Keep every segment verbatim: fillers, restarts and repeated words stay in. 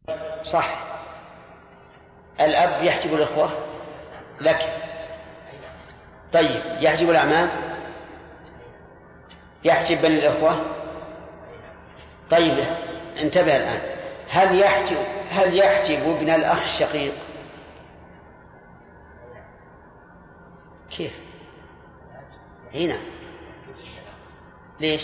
صح. الأب يحجب الإخوة لك. طيب يحجب الأعمام، يحجب بني الإخوة. طيب انتبه الآن، هل يحجب هل يحجب ابن الأخ الشقيق؟ كيف؟ هنا ليش؟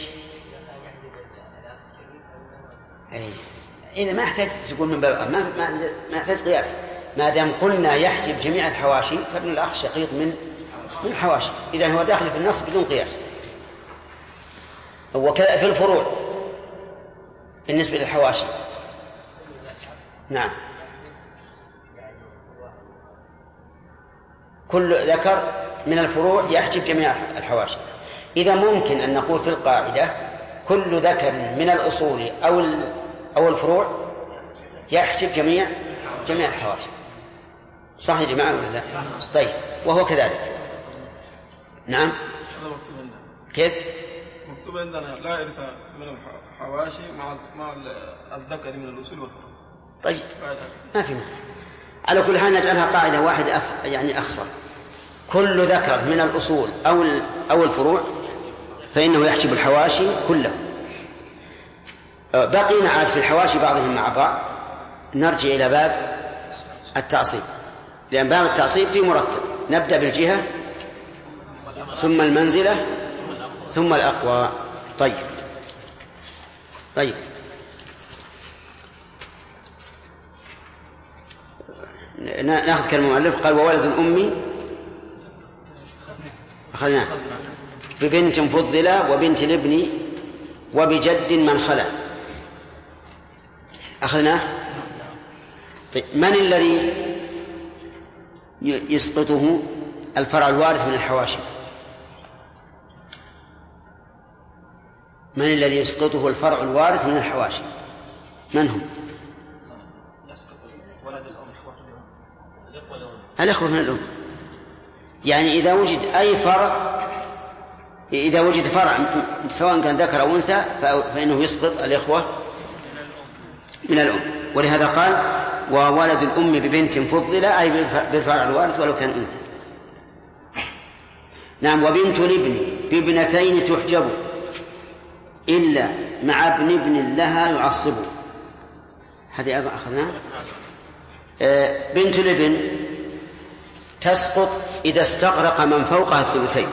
أي. إذا ما احتاج تقول من باب ما ما ما احتاج قياس، ما دام قلنا يحجب جميع الحواشي فابن الأخ الشقيق من من الحواشي، إذا هو داخل في النص بدون قياس. وكذا في الفروع بالنسبة للحواشي. نعم، كل ذكر من الفروع يحجب جميع الحواشي. إذا ممكن أن نقول في القاعدة كل ذكر من الأصول أو أو الفروع يحجب جميع جميع الحواشي. صح يا جماعة ولا لا؟ طيب، وهو كذلك. نعم. كيف؟ مكتوب عندنا لا يرث من الحواشي مع مع الذكر من الأصول والفروع. طيب ما في معنى. على كل حال نجعلها قاعدة واحدة أف... يعني أخصر، كل ذكر من الأصول أو أو الفروع فإنه يحجب الحواشي كله. بقينا عاد في الحواشي بعضهم مع بعض، نرجع إلى باب التعصيب، لأن باب التعصيب فيه مرتب. نبدأ بالجهة ثم المنزلة ثم الأقوى. طيب طيب نأخذ كلمة المؤلف. قال وولد أمي أخذناه ببنت فضلة وبنت الابن وبجد من خلا أخذناه. طيب من الذي يسقطه الفرع الوارث من الحواشي؟ من الذي يسقطه الفرع الوارث من الحواشي؟ من هم؟ الأخوة من الأم. يعني إذا وجد أي فرع، إذا وجد فرع سواء كان ذكر أو أنثى فإنه يسقط الإخوة من الأم. ولهذا قال وولد الأم ببنت فضلة، أي بالفرع الوارث ولو كان أنثى. نعم. وبنت الابن بابنتين تحجب إلا مع ابن ابن لها يعصب. هذه أيضا أخذناها. آه بنت الابن تسقط إذا استغرق من فوقها الثلثين،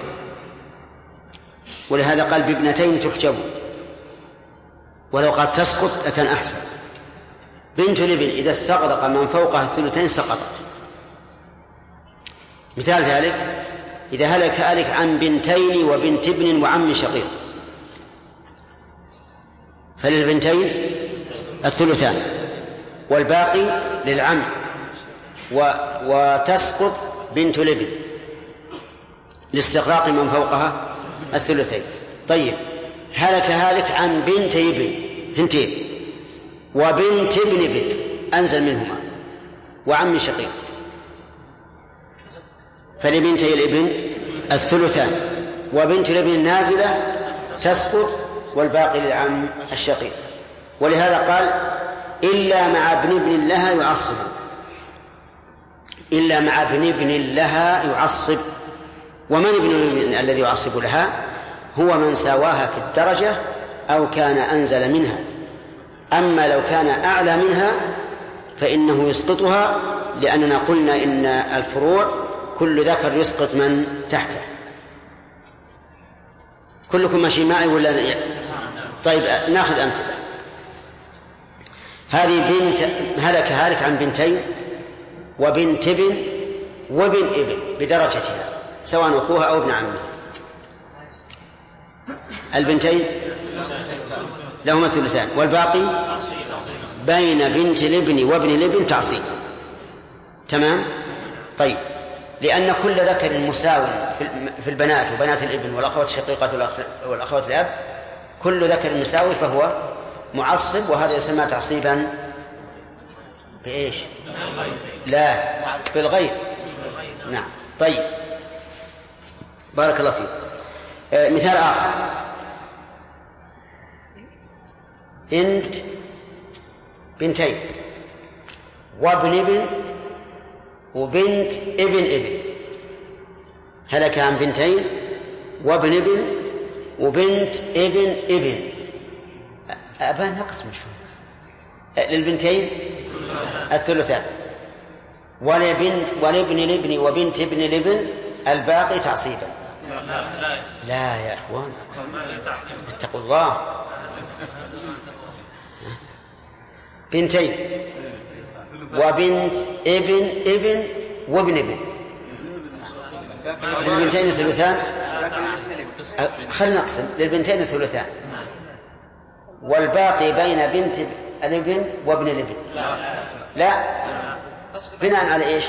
ولهذا قال بابنتين تحجب، ولو قال تسقط لكان أحسن. بنت الابن إذا استغرق من فوقها الثلثين سقطت. مثال ذلك إذا هلك هالك عن بنتين وبنت ابن وعم شقيق فللبنتين الثلثان والباقي للعم، و... وتسقط بنت الابن لاستغراق من فوقها الثلثين. طيب هلك هالك عن بنت ابن ثنتين وبنت ابن ابن أنزل منهما وعم شقيق فلبنتي الابن الثلثان، وبنت الابن النازلة تسقط والباقي للعم الشقيق. ولهذا قال إلا مع ابن ابن لها يعصب، إلا مع ابن ابن لها يعصب. ومن ابن ابن الذي يعصب لها؟ هو من ساواها في الدرجة أو كان أنزل منها. أما لو كان أعلى منها فإنه يسقطها، لأننا قلنا إن الفروع كل ذكر يسقط من تحته. كلكم ماشي معي ولا؟ طيب ناخذ أمثلة. هذه بنت هلك هالك عن بنتين وبنت ابن وابن ابن بدرجتها سواء أخوها أو ابن عمها. البنتين لهما الثلثان والباقي بين بنت الابن وابن الابن تعصيب. تمام. طيب لأن كل ذكر مساو في البنات وبنات الابن والأخوات الشقيقات والأخوات الأب، كل ذكر مساوي فهو معصب، وهذا يسمى تعصيبا بإيش؟ لا، بالغير. نعم. طيب بارك الله فيك. آه مثال آخر، بنت بنتين وابن ابن وبنت ابن ابن، هلك عن بنتين وابن ابن وبنت ابن ابن. أبان نقص مش للبنتين الثلثان، ولبنت ولابن الابن وبنت ابن الابن الباقي تعصيبا. لا لا لا يا اخوان اتقوا الله. بنتين وبنت ابن ابن وابن ابن، للبنتين الثلثان. خلنا نقسم، للبنتين الثلثان والباقي بين بنت الابن وابن الابن. لا، بناء على ايش؟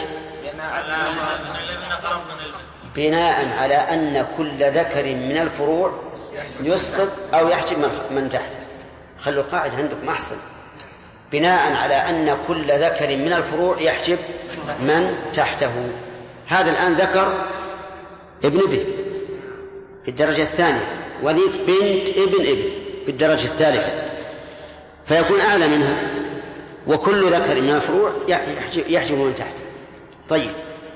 بناء على أن كل ذكر من الفروع يسقط أو يحجب من تحته. خلوا القاعدة عندكم أحسن. بناء على أن كل ذكر من الفروع يحجب من تحته. هذا الآن ذكر ابن ابن في الدرجة الثانية، وذيك بنت ابن ابن في الدرجة الثالثة، فيكون أعلى منها، وكل ذكر من الفروع يحجب من تحته. طيب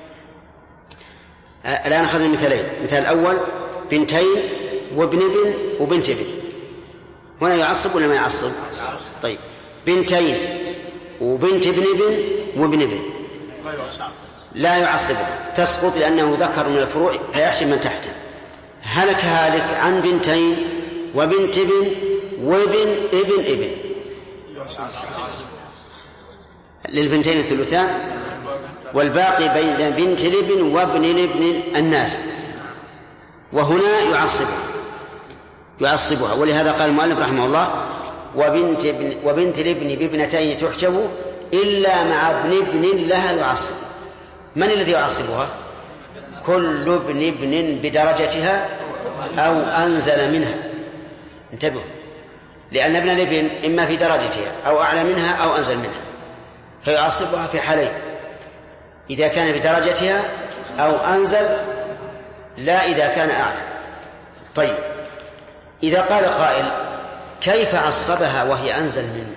الآن أخذنا مثالين. مثال الأول بنتين وابن ابن وبنت ابن، هنا يعصب ولا ما يعصب؟ طيب بنتين وبنت ابن ابن وابن ابن لا يعصب، تسقط لأنه ذكر من الفروع فيحشم من تحته. هلك هالك عن بنتين وبنت ابن وابن ابن ابن، للبنتين الثلثان والباقي بين بنت الابن وابن الابن النازل، وهنا يعصبها يعصبها ولهذا قال المؤلف رحمه الله وبنت ابن وبنت الابن بابنتين تحجب إلا مع ابن ابن لها يعصب. من الذي يعصبها؟ كل ابن ابن بدرجتها أو أنزل منها. انتبهوا، لأن ابن الابن إما في درجتها أو أعلى منها أو أنزل منها، فيعصبها في حالين: إذا كان بدرجتها أو أنزل، لا إذا كان أعلى. طيب إذا قال قائل كيف عصبها وهي أنزل منه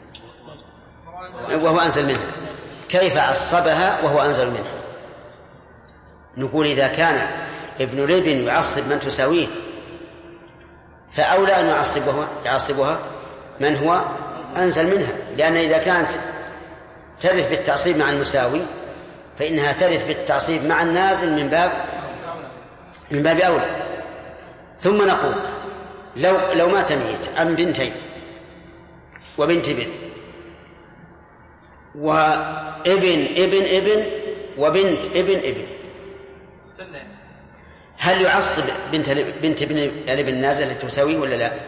وهو أنزل منها؟ كيف عصبها وهو أنزل منها؟ نقول إذا كان ابن الابن يعصب من تساويه فأولى أن يعصبها, يعصبها من هو أنزل منها، لأن إذا كانت ترث بالتعصيب مع المساوي فإنها ترث بالتعصيب مع النازل من باب من باب أولى. ثم نقول لو لو مات ميت عن بنتين وبنت ابن وابن ابن ابن وبنت ابن ابن، هل يعصب بنت بنت ابن الابن النازل تساويه ولا لا؟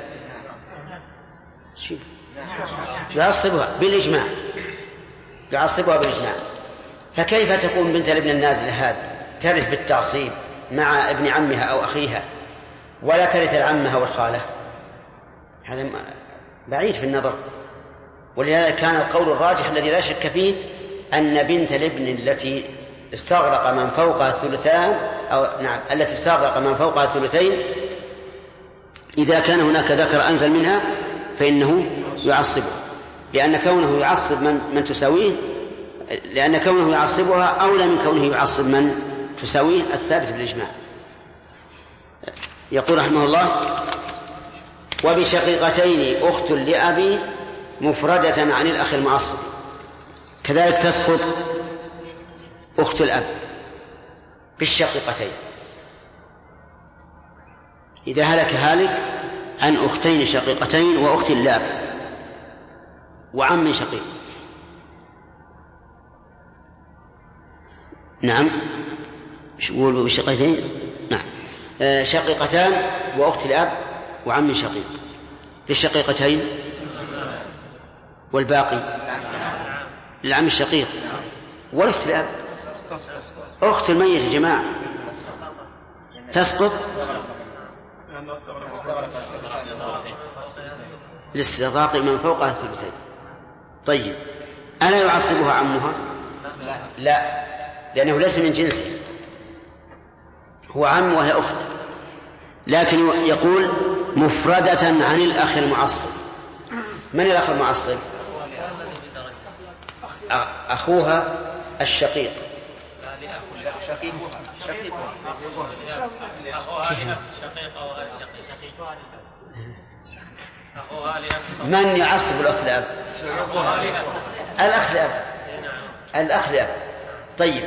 يعصبها بالإجماع، يعصبها بالإجماع. فكيف تكون بنت الابن النازل هذا ترث بالتعصيب مع ابن عمها أو أخيها ولا ترث العمها والخالة؟ هذا بعيد في النظر. ولهذا كان القول الراجح الذي لا شك فيه أن بنت الابن التي استغرق من فوقها الثلثان أو نعم التي استغرق من فوقها الثلثين إذا كان هناك ذكر أنزل منها فإنه يعصبها، لأن كونه يعصب من, من تساويه لأن كونه يعصبها أولى من كونه يعصب من تساويه الثابت بالإجماع. يقول رحمه الله وبشقيقتين أخت لأبي مفردة عن الأخ المعصب، كذلك تسقط أخت الأب بالشقيقتين إذا هلك هالك عن أختين شقيقتين وأخت لأب وعم شقيق. نعم شقول بشقيقتين، نعم شقيقتان وأخت الأب وعم شقيق. للشقيقتين والباقي للعم الشقيق والأخت الأب. أخت الميت يا جماعة تسقط لاستغراق من فوقها الثلثين. طيب ألا يعصبها عمها؟ لا، لأنه ليس من جنسه، هو عم وهي أخت، لكن يقول مفردة عن الأخ المعصب. من الأخ المعصب؟ أخوها الشقيق. شقيقها شقيقها أخوها لأب شقيقها شقيقها أخوها لأب. من يعصب الأخت لأب؟ الأخ لأب. الأخ لأب. طيب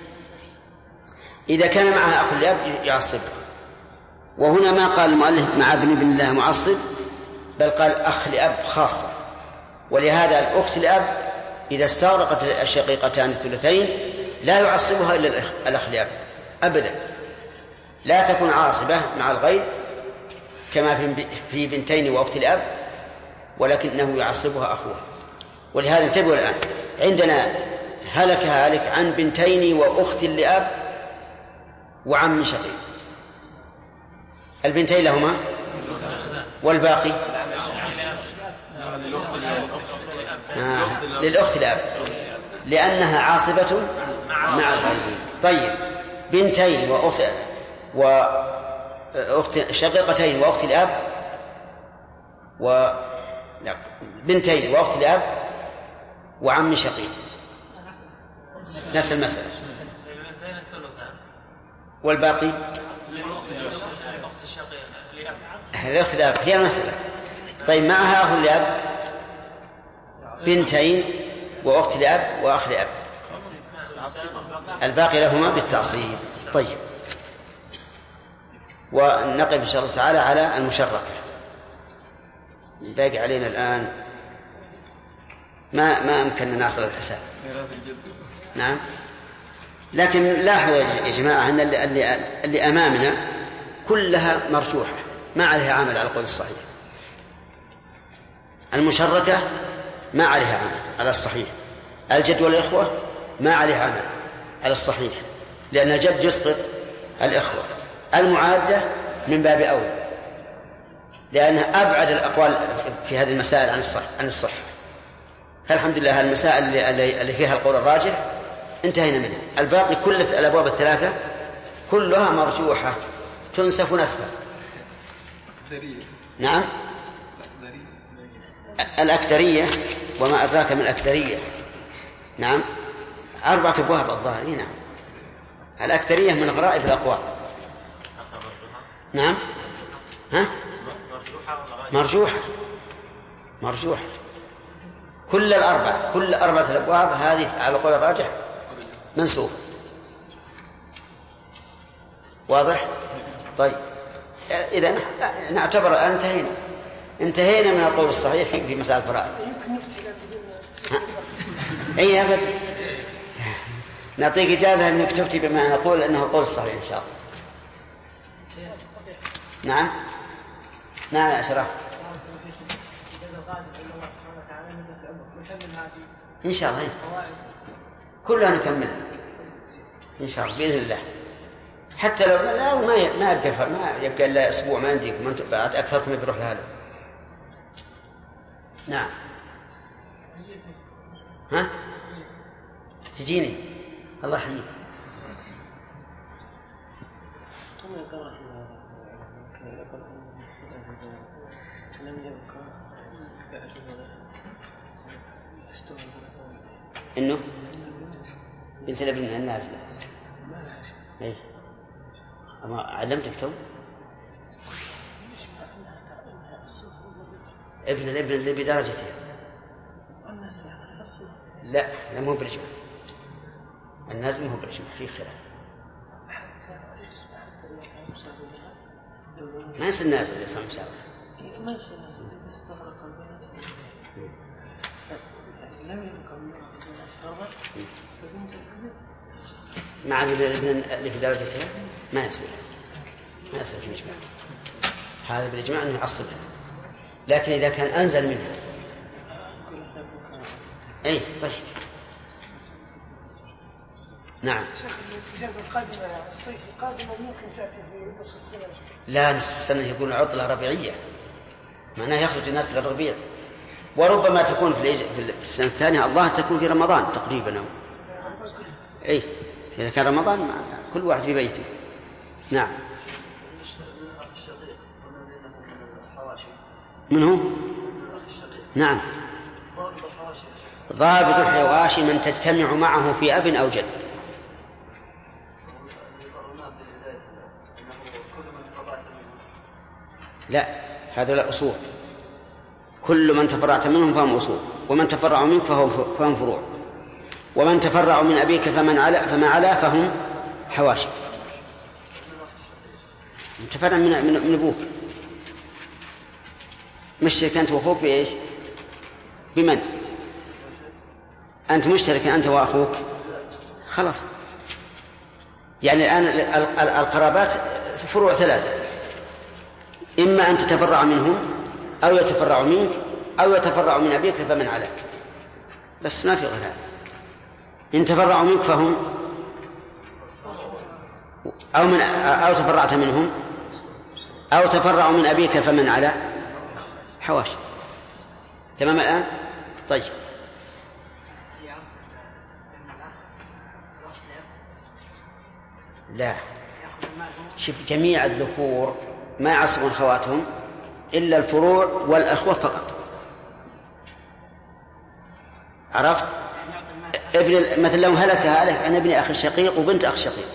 إذا كان معها أخ لأب يعصب، وهنا ما قال المؤلف مع ابن ابن الله معصب، بل قال أخ لأب خاصة. ولهذا الأخت لأب إذا استغرقت الشقيقتان الثلثين لا يعصبها إلا الأخ لأب أبدا، لا تكون عاصبة مع الغير كما في بنتين وأخت الأب، ولكنه يعصبها أخوها. ولهذا انتبهوا الآن، عندنا هلك هالك عن بنتين وأخت لأب وعم شقيق. البنتين لهما والباقي آه. للأخت الأب لأنها عاصبة مع الغير. طيب بنتين وأخت وأخت شقيقتين وأخت الأب و بنتين وأخت الأب وعم شقيق نفس المسألة. والباقي الأخت الأب هي المسألة. طيب معها أخ الأب بنتين وأخت الأب وأخ الأب، الباقي لهما بالتعصيب. طيب ونقف إن شاء الله تعالى على المشركة. باقي علينا الآن ما ما أمكننا نصل الحساب. نعم، لكن لاحظوا يا جماعة أن اللي, اللي, اللي أمامنا كلها مرجوحة ما عليها عمل على القول الصحيح. المشركة ما عليها عمل على الصحيح، الجد والإخوة ما عليها عمل على الصحيح لأن الجد يسقط الإخوة. المعادة من باب أولى لأنها أبعد الأقوال في هذه المسائل عن الصح عن الصحة. فالحمد لله المسائل اللي, اللي فيها القول الراجح انتهينا منها. الباقي كل الأبواب الثلاثة كلها مرجوحة تنسف نسفا. نعم، الأكثرية وما أدراك من الأكثرية. نعم، أربعة أبواب الظاهر. نعم، الأكثرية من غرائب الأقوال. نعم، ها؟ مرجوحة مرجوحة كل الأربع كل أربعة الأبواب هذه على قول الراجح منسوخ. واضح؟ طيب إذا نعتبر الآن انتهينا انتهينا من القول الصحيح في مسائل الفرائض. أي أبد نعطيك إجازة أنك تفتي بما نقول أنه القول الصحيح إن شاء الله. نعم نعم يا أشرف إن شاء الله كلها نكملها إن شاء الله بإذن الله. حتى لو لا ما ما يبقى ما يبقى إلا أسبوع ما عندك ما بعد أكثركم يروح لهذا. نعم، ها تجيني الله يحييك. إنه بنت الابن النازلة. إيه أما علمتك تو ابن الابن اللي بدرجته. لا لا مو برجع النازل مو برجع في خلاف. ما يصير نازل يصير مسافر. ما يصير نازل استغرق البنات لم يكن مع الابن اللي في درجته ما يصير ما يصير في الإجماع. هذا بالإجماع أنه يعصبها، لكن إذا كان أنزل منها أي طيب. نعم. شيخ الإجازة القادمة الصيف القادمة ممكن تأتي في نصف السنة؟ لا نصف السنة يكون عطلة ربيعية معناه يخرج الناس للربيع، وربما تكون في السنة الثانية الله تكون في رمضان تقريبا أو أي إذا كان رمضان كل واحد في بيته. نعم. من هو؟ نعم ضابط الحواشي من تجتمع معه في أب أو جد. لا، هذا لا أصول. كل من تفرعت منهم فهم أصول، ومن تفرعوا منك فهم فروع، ومن تفرعوا من أبيك فمن علا فما علا فهم حواشي. تفرع من, من, من أبوك، مشترك أنت وأخوك بإيش؟ بمن؟ أنت مشترك أنت وأخوك، خلاص. يعني الآن القرابات فروع ثلاثة، إما أن تتفرع منهم أو يتفرع منك أو يتفرع من أبيك فمن عليك، بس ما في غير هذا. إن تفرعوا منك فهم أو, من أو تفرعت منهم أو تفرعوا من أبيك فمن على حواشي. تمام الآن؟ طيب. لا، شوف، جميع الذكور ما يعصبون خواتهم إلا الفروع والأخوة فقط. عرفت؟ ابن مثل لو هلك هلك عن ابن أخي شقيق وبنت أخ شقيق،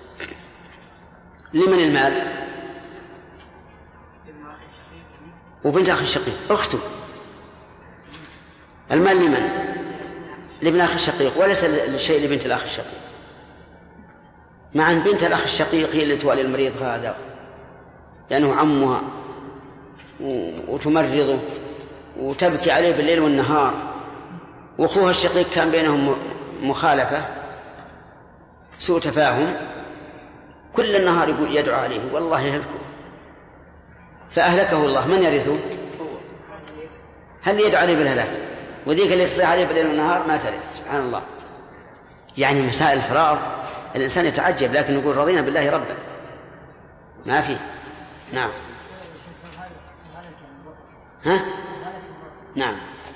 لمن المال؟ وبنت أخي شقيق أخته، المال لمن؟ لابن أخي الشقيق، وليس الشيء لبنت الأخ الشقيق. مع أن بنت الأخ الشقيق هي اللي توالي المريض هذا، لأنه عمها وتمرضه وتبكي عليه بالليل والنهار، وأخوها الشقيق كان بينهم مخالفة، سوء تفاهم، كل النهار يقول يدعو عليه والله يهلكه، فأهلكه الله. من يرثه؟ هل يدعو عليه بالهلاك؟ وذيك اللي تصيح عليه بالليل والنهار ما ترث. سبحان الله. يعني مسائل الفرائض الإنسان يتعجب، لكن يقول رضينا بالله ربا، ما في. نعم. ها؟ نعم.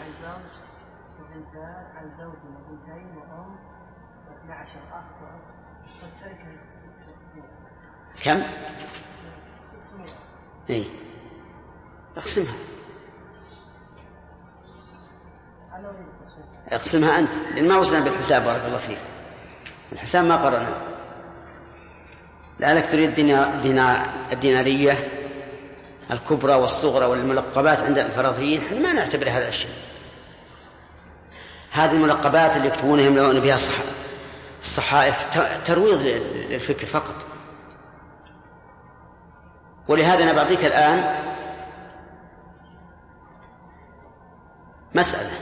عن زوج وبنتين وأم واثنى عشر أخ وأخ والتركة كم؟ ستمائة. إيه، اقسمها. اقسمها أنت، لأن ما وصلنا بالحساب. بارك الله فيك، الحساب ما قرأنا. لعلك تريد دينا الدينارية الكبرى والصغرى والملقبات عند الفرضيين، احنا ما نعتبر هذا الشيء. هذه الملقبات اللي يكتبونها يملؤون بها الصحائف ترويض للفكر فقط. ولهذا أنا بعطيك الآن مسألة،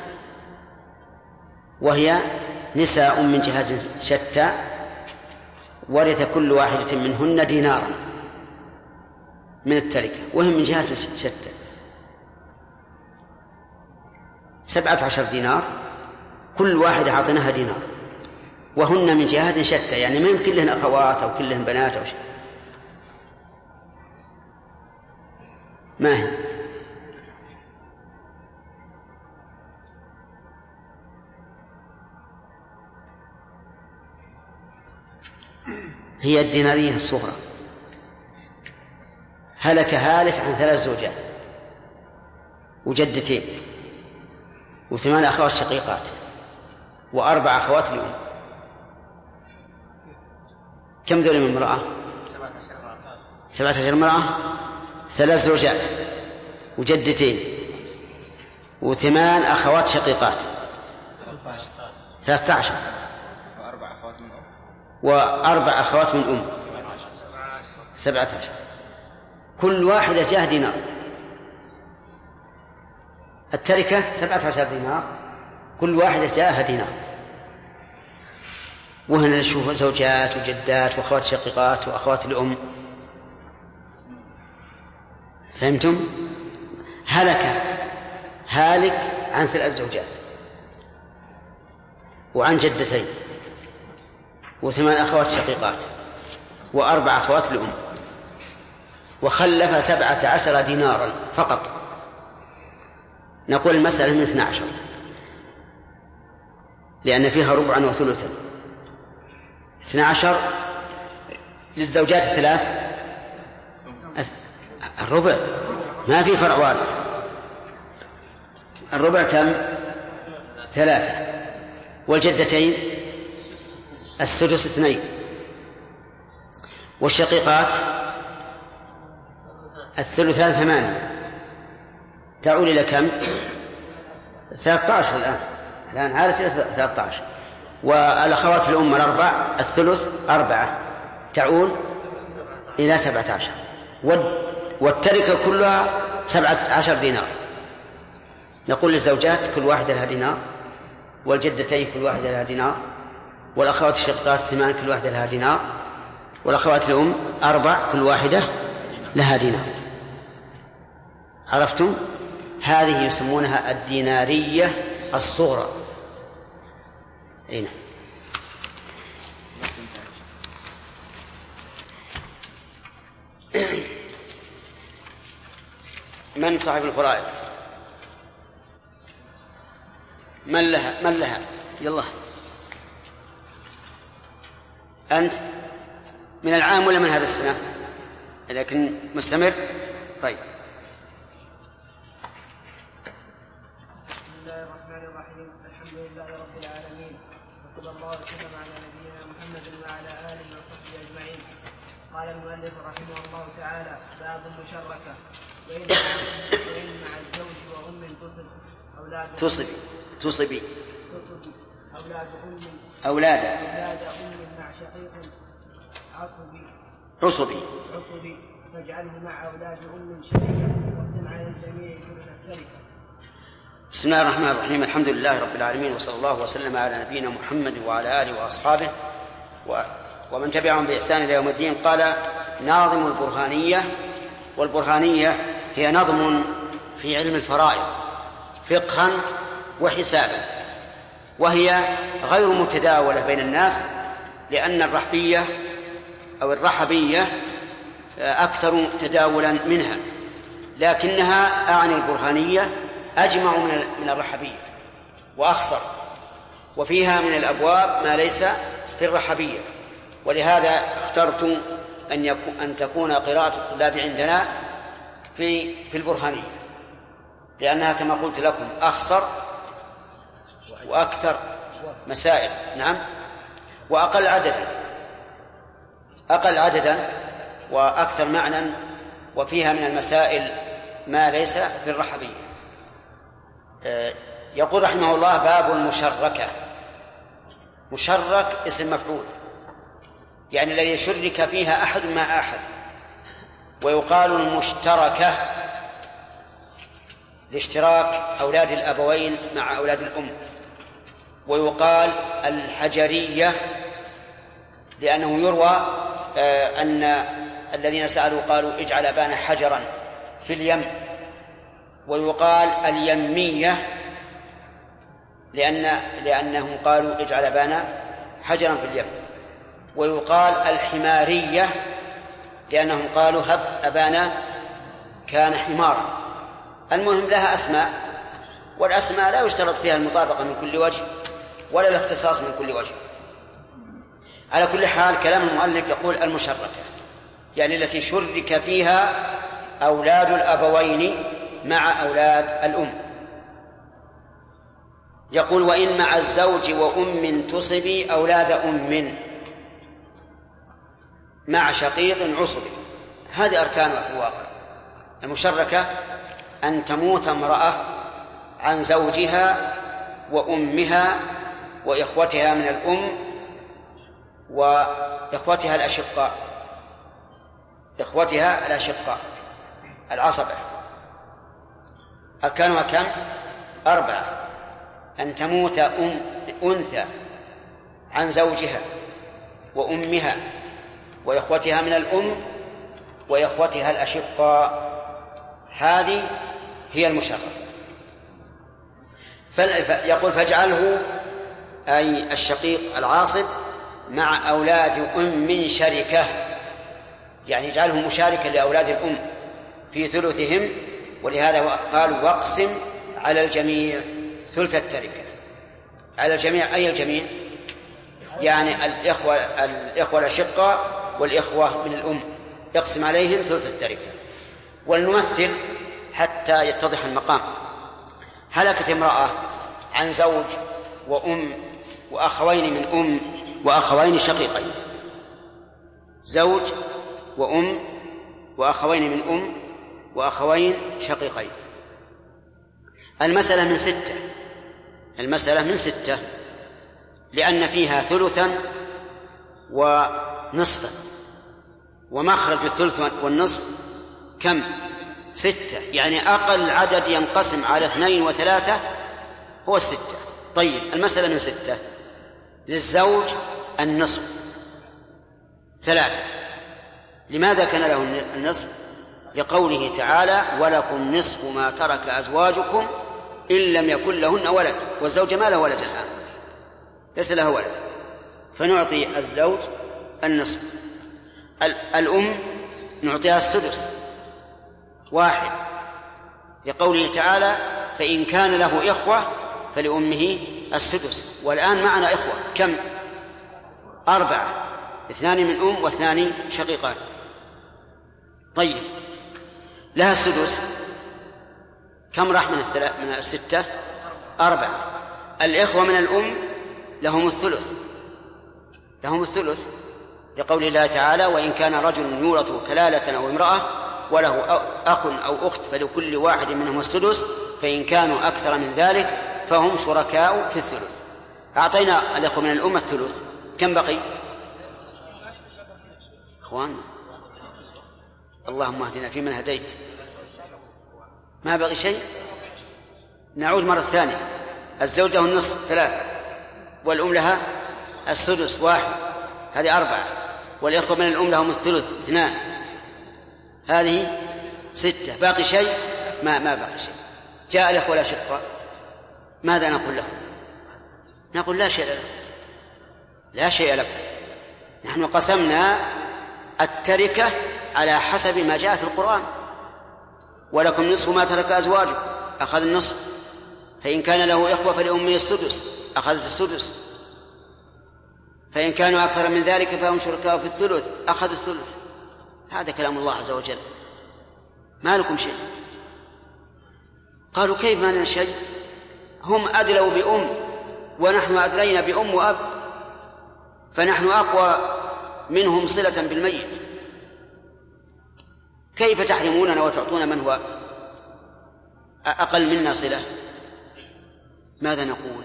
وهي نساء من جهات شتى ورث كل واحدة منهن دينارا من التركة، وهم من جهات شتى، سبعة عشر دينار، كل واحدة أعطيناها دينار، وهن من جهات شتى، يعني ما يمكن لهن أخوات أو كلهن بنات أو شيء. ما هي؟ هي الدينارية الصغرى. هلك هالك عن ثلاث زوجات وجدتين وثمان أخوات شقيقات وأربع أخوات لأم. كم ذول من امرأة؟ سبعة عشر امرأة، ثلاث زوجات وجدتين وثمان أخوات شقيقات، ثلاثة عشر، وأربع أخوات من أم، سبعة عشر. كل واحدة جاه دينار. التركة سبعة عشر دينار، كل واحدة جاءها دينار. وهنا نشوف زوجات وجدات وأخوات شقيقات وأخوات الأم. فهمتم؟ هلك هالك عن ثلاث زوجات وعن جدتين وثمان أخوات شقيقات وأربع أخوات لأم، وخلف سبعة عشر دينارا فقط. نقول المسألة من اثنى عشر، لأن فيها ربعا وثلثا. اثنى عشر للزوجات الثلاث، الربع، ما في فرع وارث. الربع كم؟ ثلاثة. والجدتين السدس اثنين، والشقيقات الثلثان ثمانية، تعود إلى كم؟ ثلاثة عشر الآن الآن عادت إلى ثلاثة عشر. والأخوات الأم الأربع الثلث أربعة، تعود إلى سبعة عشر. والتركة كلها سبعة عشر دينار. نقول للزوجات كل واحدة لها دينار، والجدتين كل واحدة لها دينار، والأخوات الشقيقات ثمان كل واحدة لها دينار، والأخوات الأم أربع كل واحدة لها دينار. عرفتم؟ هذه يسمونها الدينارية الصغرى. أين من صاحب الفرائض؟ من لها؟ من لها؟ يلا أنت من العام ولا من هذا السنة؟ لكن مستمر. طيب. بسم الله الرحمن الرحيم. الحمد لله رب العالمين، وصلى الله وسلم على نبينا محمد وعلى آله وصحبه أجمعين. قال المؤلف رحمه الله تعالى: باب المشركة. وإن مع الزوج وأم تصب أولاد تصبي تصبي تصب أولاد أم أولاد أولاد أم مع شقيق عصبي عصبي عصبي فاجعله مع أولاد أم شريكة واقسم على الجميع ثلث التركة. بسم الله الرحمن الرحيم. الحمد لله رب العالمين، وصلى الله وسلم على نبينا محمد وعلى آله وأصحابه ومن تبعهم بإحسان إلى يوم الدين. قال ناظم البرهانية. والبرهانية هي نظم في علم الفرائض فقها وحسابا، وهي غير متداولة بين الناس، لأن الرحبية أو الرحبية أكثر تداولا منها، لكنها أعني البرهانية أجمع من الرحبية وأخصر، وفيها من الأبواب ما ليس في الرحبية. ولهذا اخترت أن, يكون أن تكون قراءة الطلاب عندنا في, في البرهانية، لأنها كما قلت لكم أخصر وأكثر مسائل. نعم. وأقل عددا أقل عددا وأكثر معنى، وفيها من المسائل ما ليس في الرحبية. يقول رحمه الله: باب المشركة. مشرك اسم مفعول، يعني الذي يشرك فيها أحد مع أحد. ويقال المشتركة لاشتراك أولاد الأبوين مع أولاد الأم. ويقال الحجرية لأنه يروى أن الذين سألوا قالوا اجعل أبانا حجرا في اليم. ويقال اليمية لأن لأنهم قالوا اجعل أبانا حجرا في اليم. ويقال الحمارية لأنهم قالوا هب أبانا كان حمارا. المهم لها أسماء، والأسماء لا يشترط فيها المطابقة من كل وجه ولا الاختصاص من كل وجه. على كل حال كلام المؤلف يقول المشركة يعني التي شرك فيها أولاد الأبوين مع أولاد الأم. يقول: وإن مع الزوج وأم تصبي أولاد أم مع شقيق عصبي. هذه أركانها في الواقع. المشركة أن تموت امرأة عن زوجها وأمها وإخوتها من الأم وإخوتها الأشقاء إخوتها الأشقاء العصبة. أركانها كم؟ أربعة: أن تموت أم أنثى عن زوجها وأمها وإخوتها من الأم وإخوتها الأشقاء. هذه هي المشركة. يقول: فاجعله أي الشقيق العاصب مع أولاد أم شركة، يعني اجعله مشاركا لأولاد الأم في ثلثهم. ولهذا قال: واقسم على الجميع ثلث التركة. على الجميع أي الجميع؟ يعني الإخوة الإخوة الأشقاء والإخوة من الأم، يقسم عليهم ثلث التركة. ولنمثل حتى يتضح المقام. هلكت امرأة عن زوج وأم وأخوين من أم وأخوين شقيقين. زوج وأم وأخوين من أم وأخوين شقيقين. المسألة من ستة المسألة من ستة لأن فيها ثلثا ونصفا، ومخرج الثلث والنصف كم؟ ستة، يعني أقل عدد ينقسم على اثنين وثلاثة هو الستة. طيب المسألة من ستة. للزوج النصف ثلاثة. لماذا كان له النصف؟ لقوله تعالى ولكم نصف ما ترك أزواجكم إن لم يكن لهن ولد، والزوج ما له ولد الآن، ليس له ولد، فنعطي الزوج النصف. الأم نعطيها السدس واحد، لقوله تعالى فإن كان له إخوة فلأمه السدس. والآن معنا إخوة كم؟ أربعة، اثنان من أم واثنان شقيقان. طيب لها السدس، كم راح من الثلاث من الستة؟ أربعة. الإخوة من الأم لهم الثلث لهم الثلث لقول الله تعالى وإن كان رجل يورث كلالة أو امرأة وله أخ أو أخت فلكل واحد منهم السدس فإن كانوا أكثر من ذلك فهم شركاء في الثلث. أعطينا الإخوة من الأم الثلث، كم بقي؟ أخوان اللهم اهدنا فيمن هديت. ما بقي شيء. نعود مرة ثانية. الزوج له النصف ثلاثة، والأم لها السدس واحد، هذه أربعة، والإخوة من الأم لهم الثلث اثنان، هذه ستة. باقي شيء؟ ما ما باقي شيء. جاء الإخوة لا شقة، ماذا نقول لهم؟ نقول لا شيء لكم، لا شيء لكم. نحن قسمنا التركة على حسب ما جاء في القرآن، ولكم نصف ما ترك أزواجكم، أخذ النصف، فإن كان له إخوة فلأمه السدس، أخذت السدس، فإن كانوا أكثر من ذلك فهم شركاء في الثلث، أخذ الثلث. هذا كلام الله عز وجل، ما لكم شيء. قالوا كيف ما لنا شيء؟ هم أدلوا بأم ونحن أدلينا بأم وأب، فنحن أقوى منهم صلة بالميت، كيف تحرموننا وتعطون من هو أقل منا صلة؟ ماذا نقول؟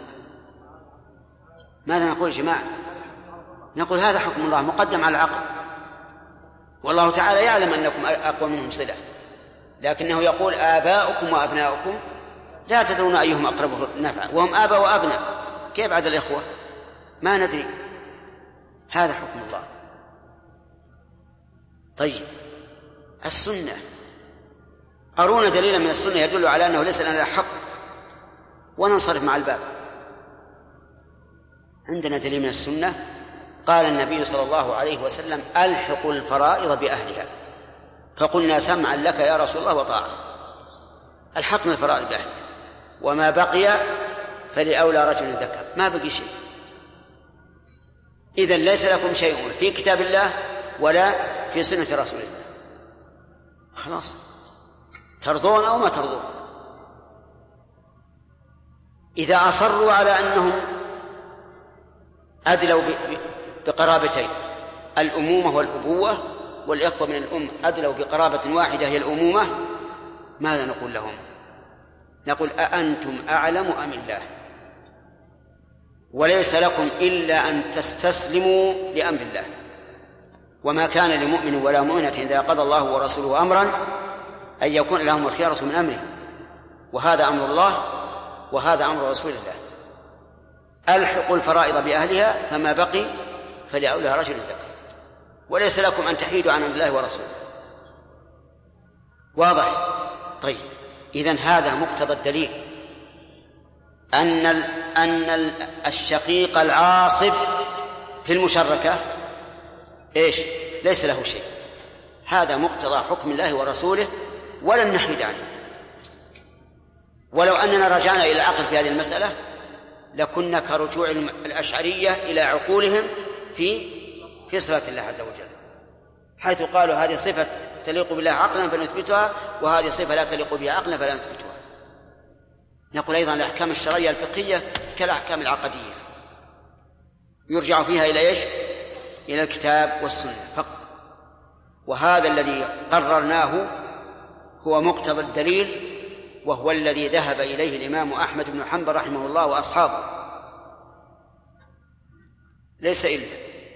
ماذا نقول يا جماعة؟ نقول هذا حكم الله مقدم على العقل، والله تعالى يعلم أنكم أقوى منهم صلة، لكنه يقول آباؤكم وأبناؤكم لا تدرون أيهم أقرب نفعا، وهم آباء وأبناء، كيف عدا الإخوة؟ ما ندري. هذا حكم الله. طيب السنة، أرونا دليلا من السنة يدل على أنه ليس لنا حق وننصرف مع الباب. عندنا دليل من السنة، قال النبي صلى الله عليه وسلم ألحقوا الفرائض بأهلها، فقلنا سمعا لك يا رسول الله وطاعة. الحقنا الفرائض بأهلها، وما بقي فلأولى رجل ذكر، ما بقي شيء. إذن ليس لكم شيء في كتاب الله ولا في سنة رسول الله، خلاص ترضون أو ما ترضون. إذا أصروا على أنهم أدلوا بقرابتين، الأمومة والأبوة، والإخوة من الأم أدلوا بقرابة واحدة هي الأمومة، ماذا نقول لهم؟ نقول أأنتم أعلم أم الله؟ وليس لكم إلا أن تستسلموا لأمر الله، وما كان لمؤمن ولا مؤمنة إذا قضى الله ورسوله أمرا أن يكون لهم الخيرة من أمره، وهذا أمر الله وهذا أمر رسول الله. ألحقوا الفرائض بأهلها، فما بقي فلأولى رجل ذكر، وليس لكم أن تحيدوا عن الله ورسوله. واضح؟ طيب إذن هذا مقتضى الدليل أن أن الشقيق العاصب في المشركة إيش؟ ليس له شيء. هذا مقتضى حكم الله ورسوله ولن نحيد عنه. ولو أننا رجعنا إلى العقل في هذه المسألة لكنا كرجوع الأشعرية إلى عقولهم في في صفات الله عز وجل، حيث قالوا هذه صفة تليق بالله عقلا فنثبتها، وهذه صفة لا تليق بها عقلا فلا نثبتها. نقول أيضا الأحكام الشرعية الفقهية كالأحكام العقدية، يرجع فيها إلى إيش؟ إلى الكتاب والسنة فقط. وهذا الذي قررناه هو مقتضى الدليل، وهو الذي ذهب إليه الإمام أحمد بن حنبل رحمه الله وأصحابه، ليس إلا.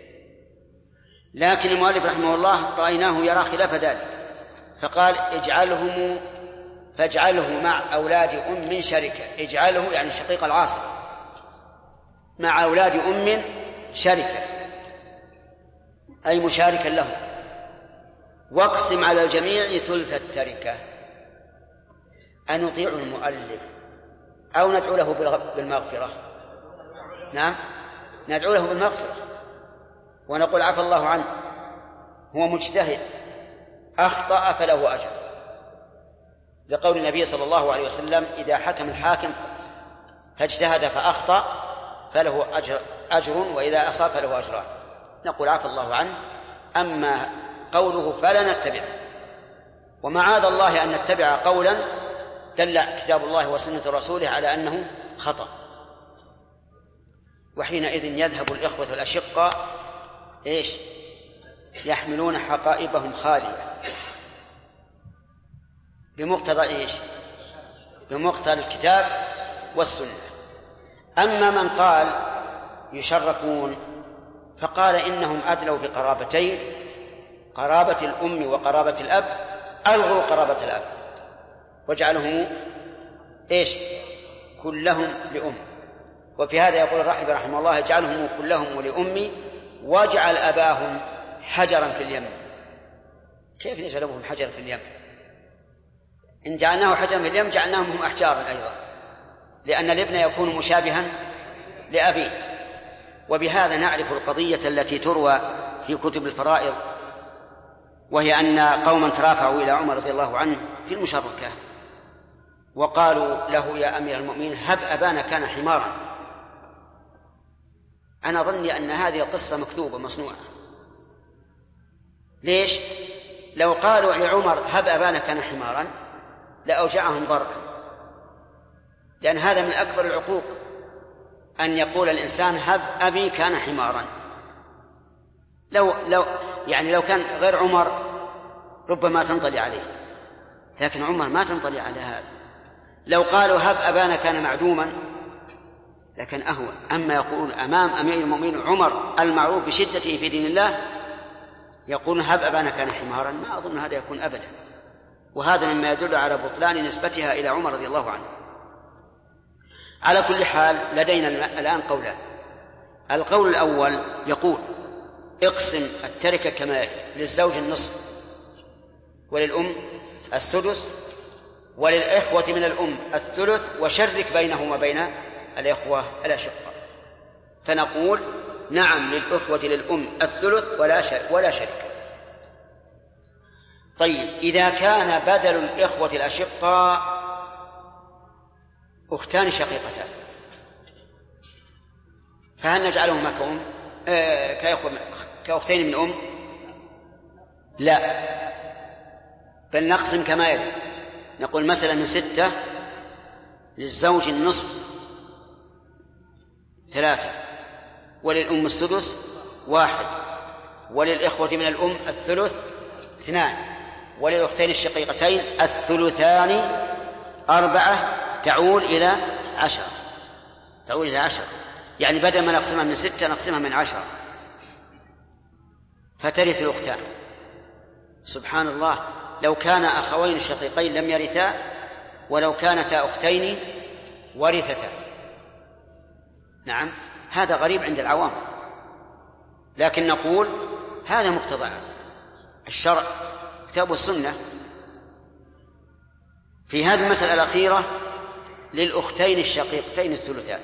لكن المؤلف رحمه الله رأيناه يرى خلاف ذلك، فقال اجعلهم فاجعله مع أولاد أم شركة. اجعله يعني شقيق العاصر مع أولاد أم شركة، أي مشاركا له، واقسم على الجميع ثلث التركة. أن نطيع المؤلف أو ندعو له بالمغفرة؟ نعم، ندعو له بالمغفرة ونقول عفى الله عنه، هو مجتهد أخطأ فله أجر، لقول النبي صلى الله عليه وسلم إذا حكم الحاكم فاجتهد فأخطأ فله أجر, أجر وإذا أصاب فله أجران. نقول عفى الله عنه. أما قوله فلا نتبعه، ومعاذ الله أن نتبع قولا دل كتاب الله وسنة رسوله على أنه خطأ، وحينئذ يذهب الإخوة الأشقاء إيش؟ يحملون حقائبهم خالية بمقتضى إيش؟ بمقتضى الكتاب والسنة. أما من قال يشركون فقال إنهم أدلوا بقرابتين، قرابة الأم وقرابة الأب، ألغوا قرابة الأب واجعلهم إيش؟ كلهم لأم. وفي هذا يقول الرحبة رحمه الله اجعلهم كلهم لأمي واجعل أباهم حجرا في اليم. كيف نجعل أبوهم حجرا في اليم؟ إن جعلناه حجرا في اليم جعلناهم هم أحجارا أيضا، لأن الابن يكون مشابها لأبيه. وبهذا نعرف القضية التي تروى في كتب الفرائض، وهي أن قوما ترافعوا إلى عمر رضي الله عنه في المشركة وقالوا له يا أمير المؤمنين هب أبانا كان حمارا. أنا ظني أن هذه القصة مكتوبة مصنوعة. ليش؟ لو قالوا لعمر هب أبانا كان حمارا لأوجعهم ضربا، لأن هذا من أكبر العقوق أن يقول الإنسان هب أبي كان حمارا. لو لو يعني لو كان غير عمر ربما تنطلي عليه، لكن عمر ما تنطلي على هذا. لو قالوا هب أبانا كان معدوما لكن أهون. أما يقول أمام أمير المؤمنين عمر المعروف بشدته في دين الله يقول هب أبانا كان حمارا، ما أظن هذا يكون أبدا. وهذا مما يدل على بطلان نسبتها إلى عمر رضي الله عنه. على كل حال لدينا الآن قولان. القول الأول يقول اقسم التركة كما للزوج النصف وللأم السدس وللإخوة من الأم الثلث وشرك بينهم وبين الإخوة الأشقاء. فنقول نعم للإخوة للأم الثلث ولا شرك ولا شرك. طيب إذا كان بدل الإخوة الأشقاء أختان شقيقتان فهل نجعلهما كأم آه كأخوة كأختين من أم؟ لا، بل نقسم كما يلي. نقول مثلا من ستة للزوج النصف ثلاثة، وللأم السدس واحد، وللإخوة من الأم الثلث اثنان، وللأختين الشقيقتين الثلثان أربعة، تعول إلى عشرة تعول إلى عشرة يعني بدل ما نقسمها من ستة نقسمها من عشرة فترث الأختان. سبحان الله، لو كان أخوين شقيقين لم يرثا، ولو كانتا أختين ورثتا. نعم، هذا غريب عند العوام، لكن نقول هذا مقتضى الشرع كتاب والسنة. في هذه المسألة الأخيرة للأختين الشقيقتين الثلثان،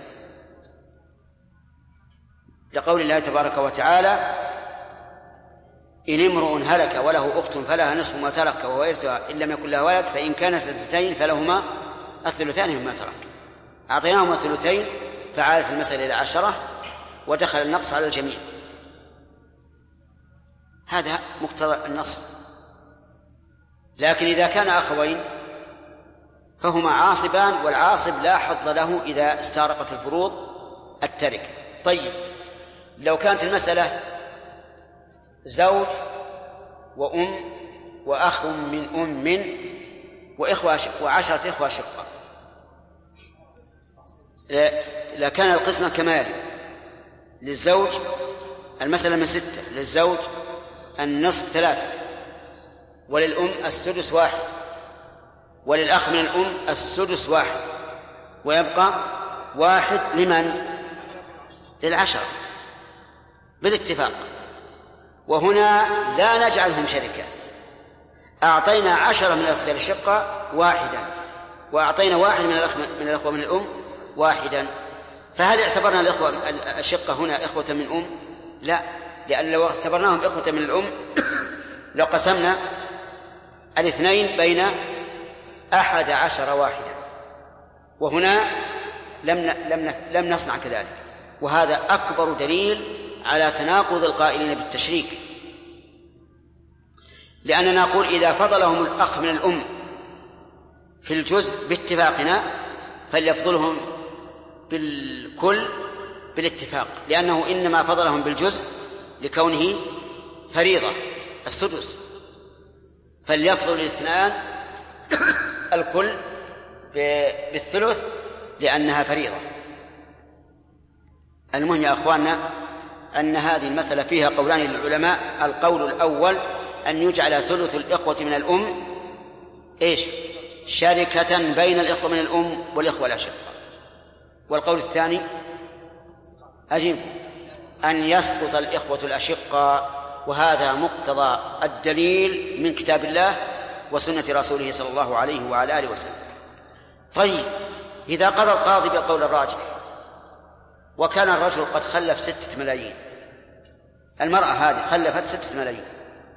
لقول الله تبارك وتعالى إن امرؤ هلك وله أخت فلها نصف ما ترك وهو يرثها إن لم يكن لها ولد فإن كانت اثنتين فلهما الثلثان مما ترك. أعطيناهما الثلثين فعالت المسألة إلى عشرة ودخل النقص على الجميع. هذا مقتضى النص. لكن إذا كان أخوين فهما عاصبان، والعاصب لا حظ له إذا استارقت الفروض التركة. طيب، لو كانت المسألة زوج وأم وأخ من أم وإخوة وعشرة إخوة شقة لكان القسمة كما يلي: للزوج المسألة من ستة، للزوج النصف ثلاثة، وللأم السدس واحد، وللأخ من الأم السدس واحد، ويبقى واحد لمن؟ للعشرة بالاتفاق. وهنا لا نجعلهم شركة، أعطينا عشرة من الأخوة الشقة واحدا، وأعطينا واحد من الأخ من الأخوة من الأم واحدا، فهل اعتبرنا الأخوة الشقة هنا إخوة من أم؟ لا، لأن لو اعتبرناهم إخوة من الأم لقسمنا الاثنين بين أحد عشر واحدا، وهنا لم لم لم نصنع كذلك. وهذا أكبر دليل على تناقض القائلين بالتشريك، لأننا نقول إذا فضلهم الأخ من الأم في الجزء باتفاقنا فليفضلهم بالكل بالاتفاق، لأنه إنما فضلهم بالجزء لكونه فريضة السدس، فليفضل الاثنان الكل بالثلث لأنها فريضة. المهم يا أخواننا أن هذه المسألة فيها قولان للعلماء: القول الأول أن يجعل ثلث الإخوة من الأم إيش؟ شركة بين الإخوة من الأم والإخوة الأشقة. والقول الثاني أجيب أن يسقط الإخوة الأشقة، وهذا مقتضى الدليل من كتاب الله وسنة رسوله صلى الله عليه وعلى آله وسلم. طيب، إذا قضى القاضي بالقول الراجح وكان الرجل قد خلف ستة ملايين، المرأة هذه خلفت ستة ملايين،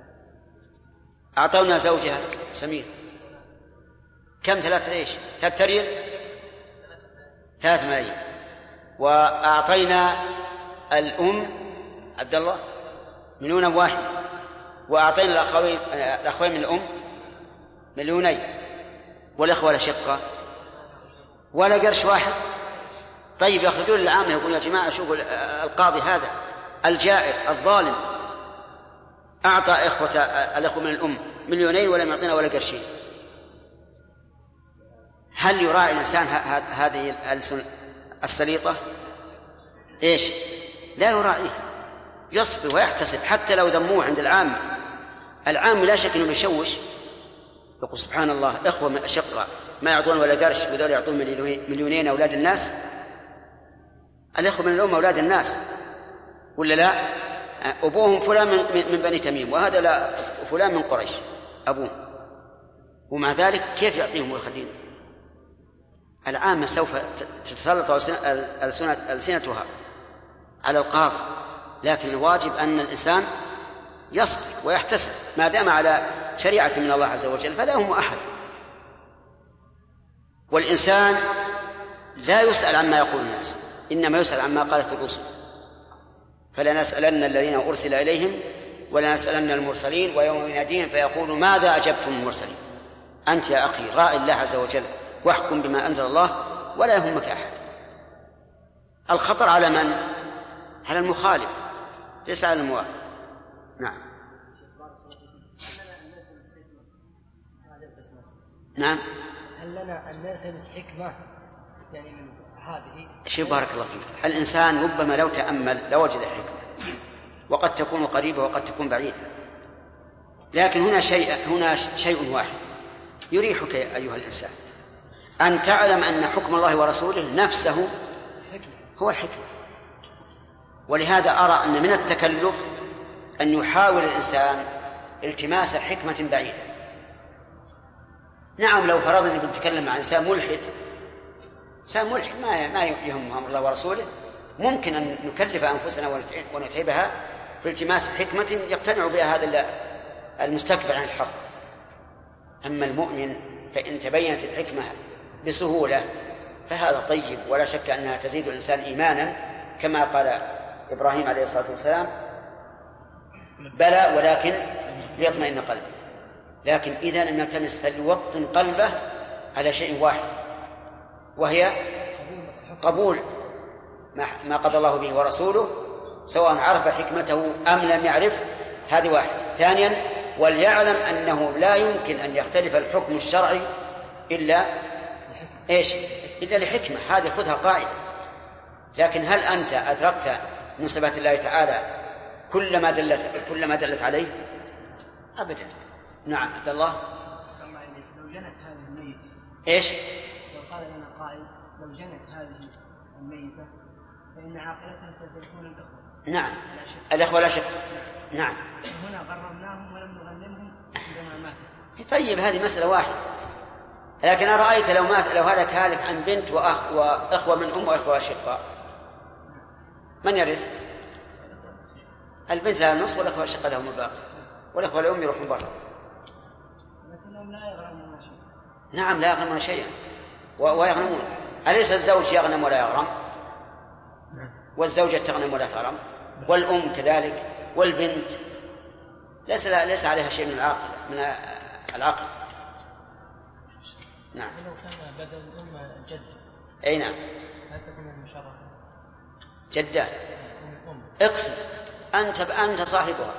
أعطونا زوجها سمير كم؟ ثلاثة إيش؟ ثلاثة ريال، ثلاث ملايين، وأعطينا الأم عبد الله مليون واحد، وأعطينا الأخوين الأخوين من الأم مليونين، والإخوة الأشقة ولا قرش واحد. طيب، يخرجون للعامة يقولون: يا جماعة شوفوا القاضي هذا الجائر الظالم أعطى إخوة الأخوة من الأم مليونين ولم يعطينا ولا قرشين. هل يراعي الإنسان هذه السليطة؟ إيش؟ لا يراعيها، يصبر ويحتسب حتى لو ذموه عند العامة. العام لا شك أنه يشوش، يقول: سبحان الله، إخوة من أشقة ما يعطون ولا قرش، وذول يعطون مليونين أولاد الناس. الإخوة من الأم أولاد الناس ولا لا؟ أبوهم فلان من بني تميم، وهذا لا فلان من قريش أبوه، ومع ذلك كيف يعطيهم ويخليهم؟ العامة سوف تتسلط ألسنتها على القاضي، لكن الواجب أن الإنسان يصبر ويحتسب ما دام على شريعة من الله عز وجل، فلا هم أحد. والإنسان لا يسأل عما يقول الناس، إنما يسأل عما قالت الرسل: فلنسألن الذين أرسل إليهم ولنسألن المرسلين ويوم يناديهم فيقول: ماذا أجبتم المرسلين؟ أنت يا أخي راعي الله عز وجل واحكم بما أنزل الله ولا يهمك أحد. الخطر على من؟ على المخالف، ليس على الموافق. نعم نعم هل لنا أن نلتمس حكمة يعني من هذه؟ شيء بارك الله فيك. الإنسان ربما لو تأمل لوجد حكمة، وقد تكون قريبة وقد تكون بعيدة، لكن هنا شيء هنا شيء واحد يريحك أيها الإنسان، أن تعلم أن حكم الله ورسوله نفسه هو الحكمة. ولهذا أرى أن من التكلف أن يحاول الإنسان التماس حكمة بعيدة. نعم، لو فرضنا أن نتكلم عن إنسان ملحد، إنسان ملحد ما ما يهمه أمر الله ورسوله، ممكن أن نكلف أنفسنا ونتعبها في التماس حكمة يقتنع بها هذا المستكبر عن الحق. أما المؤمن فإن تبينت الحكمة بسهولة فهذا طيب، ولا شك أنها تزيد الإنسان إيمانا، كما قال إبراهيم عليه الصلاة والسلام: بلى ولكن ليطمئن قلبه. لكن إذا لم يلتمس فليوطن قلبه على شيء واحد، وهي قبول ما قضى الله به ورسوله سواء عرف حكمته أم لم يعرف، هذه واحد. ثانيا وليعلم أنه لا يمكن أن يختلف الحكم الشرعي إلا إيش؟ إلا لحكمة، هذه خذها قاعدة. لكن هل أنت أدركت من صفات الله تعالى كل ما دلت كل ما دلت عليه؟ أبدا. نعم عبد الله. لو جنت هذه الميتة إيش؟ لو قال لنا قائل لو جنت هذه الميتة فإن عاقلتها ستكون الأخوة. نعم الأخوة لا شك. نعم. هنا غرمناهم ولم نغنمهم عندما ماتوا. طيب هذه مسألة واحدة. لكن أرأيت لو مات لو هلك هالك عن بنت وأخ وإخوة من أم وإخوة أشقاء، من يرث؟ البنت لها النصف والإخوة أشقاء لهم الباقي، والإخوة الأم يروحون برا. لكنهم لا يغرمون شيئا. نعم لا يغنمون شيئا ويغنمون. أليس الزوج يغنم ولا يغرم؟ والزوجة تغنم ولا تغرم، والأم كذلك، والبنت ليس ليس عليها شيء من العقل من العقل. نعم. لو كان بدل الأم جد. أي نعم. هل تكون المشاركة؟ جدة. اقسم أنت أنت صاحبها.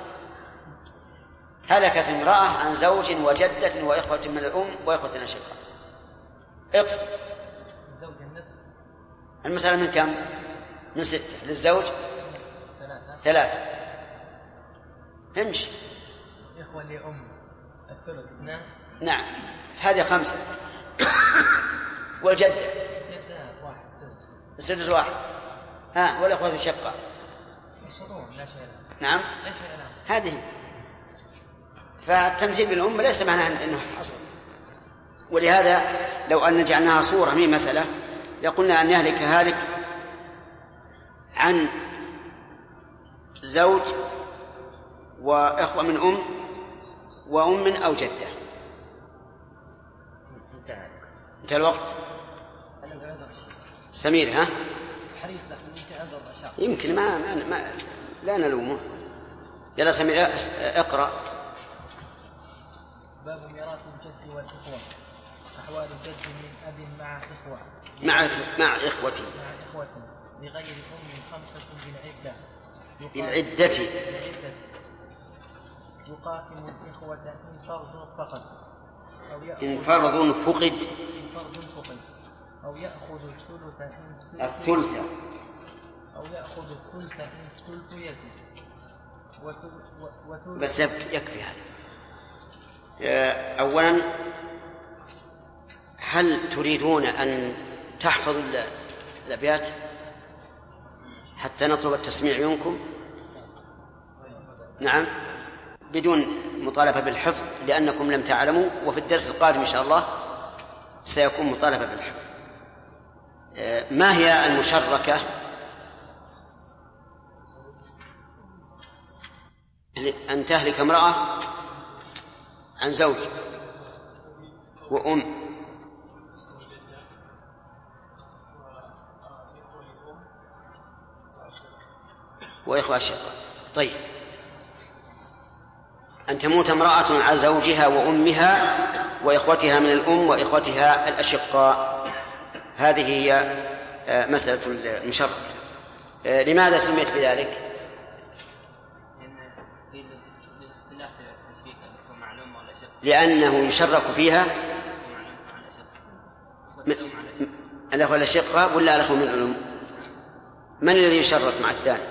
هلكت امرأة عن زوج وجدة وإخوة من الأم وإخوة أشقاء، اقسم. الزوج النصف. المسألة من كم؟ من ستة. للزوج ثلاثة. ثلاثة. امشي. إخوة لأم الثلث. نعم. نعم هذه خمسة. والجدة واحد سدس. السدس واحد. ها والأخوة الشقة. الصدور لا شيء لها. نعم لا شيء لها. هذه. فالتمثيل بالأم ليس معناه أنه حصل. ولهذا لو أن جعلناها صورة من مسألة لقلنا أن يهلك هالك عن زوج وإخوة من أم وأم أو جدة. انتهى الوقت. سمير ها؟ حريص لكن يمكن أنظر أشياء. يمكن ما, ما, ما لا نلومه. يلا سمير اقرأ. باب ميراث الجد والإخوة. أحوال الجد من أب مع إخوة مع مع إخوتي مع إخوة لغير أم خمسة بالعدة بالعدة بالعدة يقاسم الإخوة إن فرض فقط أو يأخذ إن فرض فقد إن فرض فقد أو يأخذ الثلث إن الثلث أو يأخذ الثلث إن الثلث يزيد وثلث. بس يكفي هذا. أولا هل تريدون أن تحفظوا الأبيات حتى نطلب التسميع منكم؟ نعم بدون مطالبة بالحفظ لأنكم لم تعلموا، وفي الدرس القادم إن شاء الله سيكون مطالبة بالحفظ. ما هي المشركة؟ أن تهلك امرأة عن زوج وأم وإخوة أشقاء. طيب أن تموت امرأة عن زوجها وأمها وإخوتها من الأم وإخوتها الأشقاء، هذه هي مسألة المشركة. لماذا سميت بذلك؟ لأنه يشرك فيها الأخوة الأشقاء ولا الأخوة من الأم؟ من الذي يشرك مع الثاني؟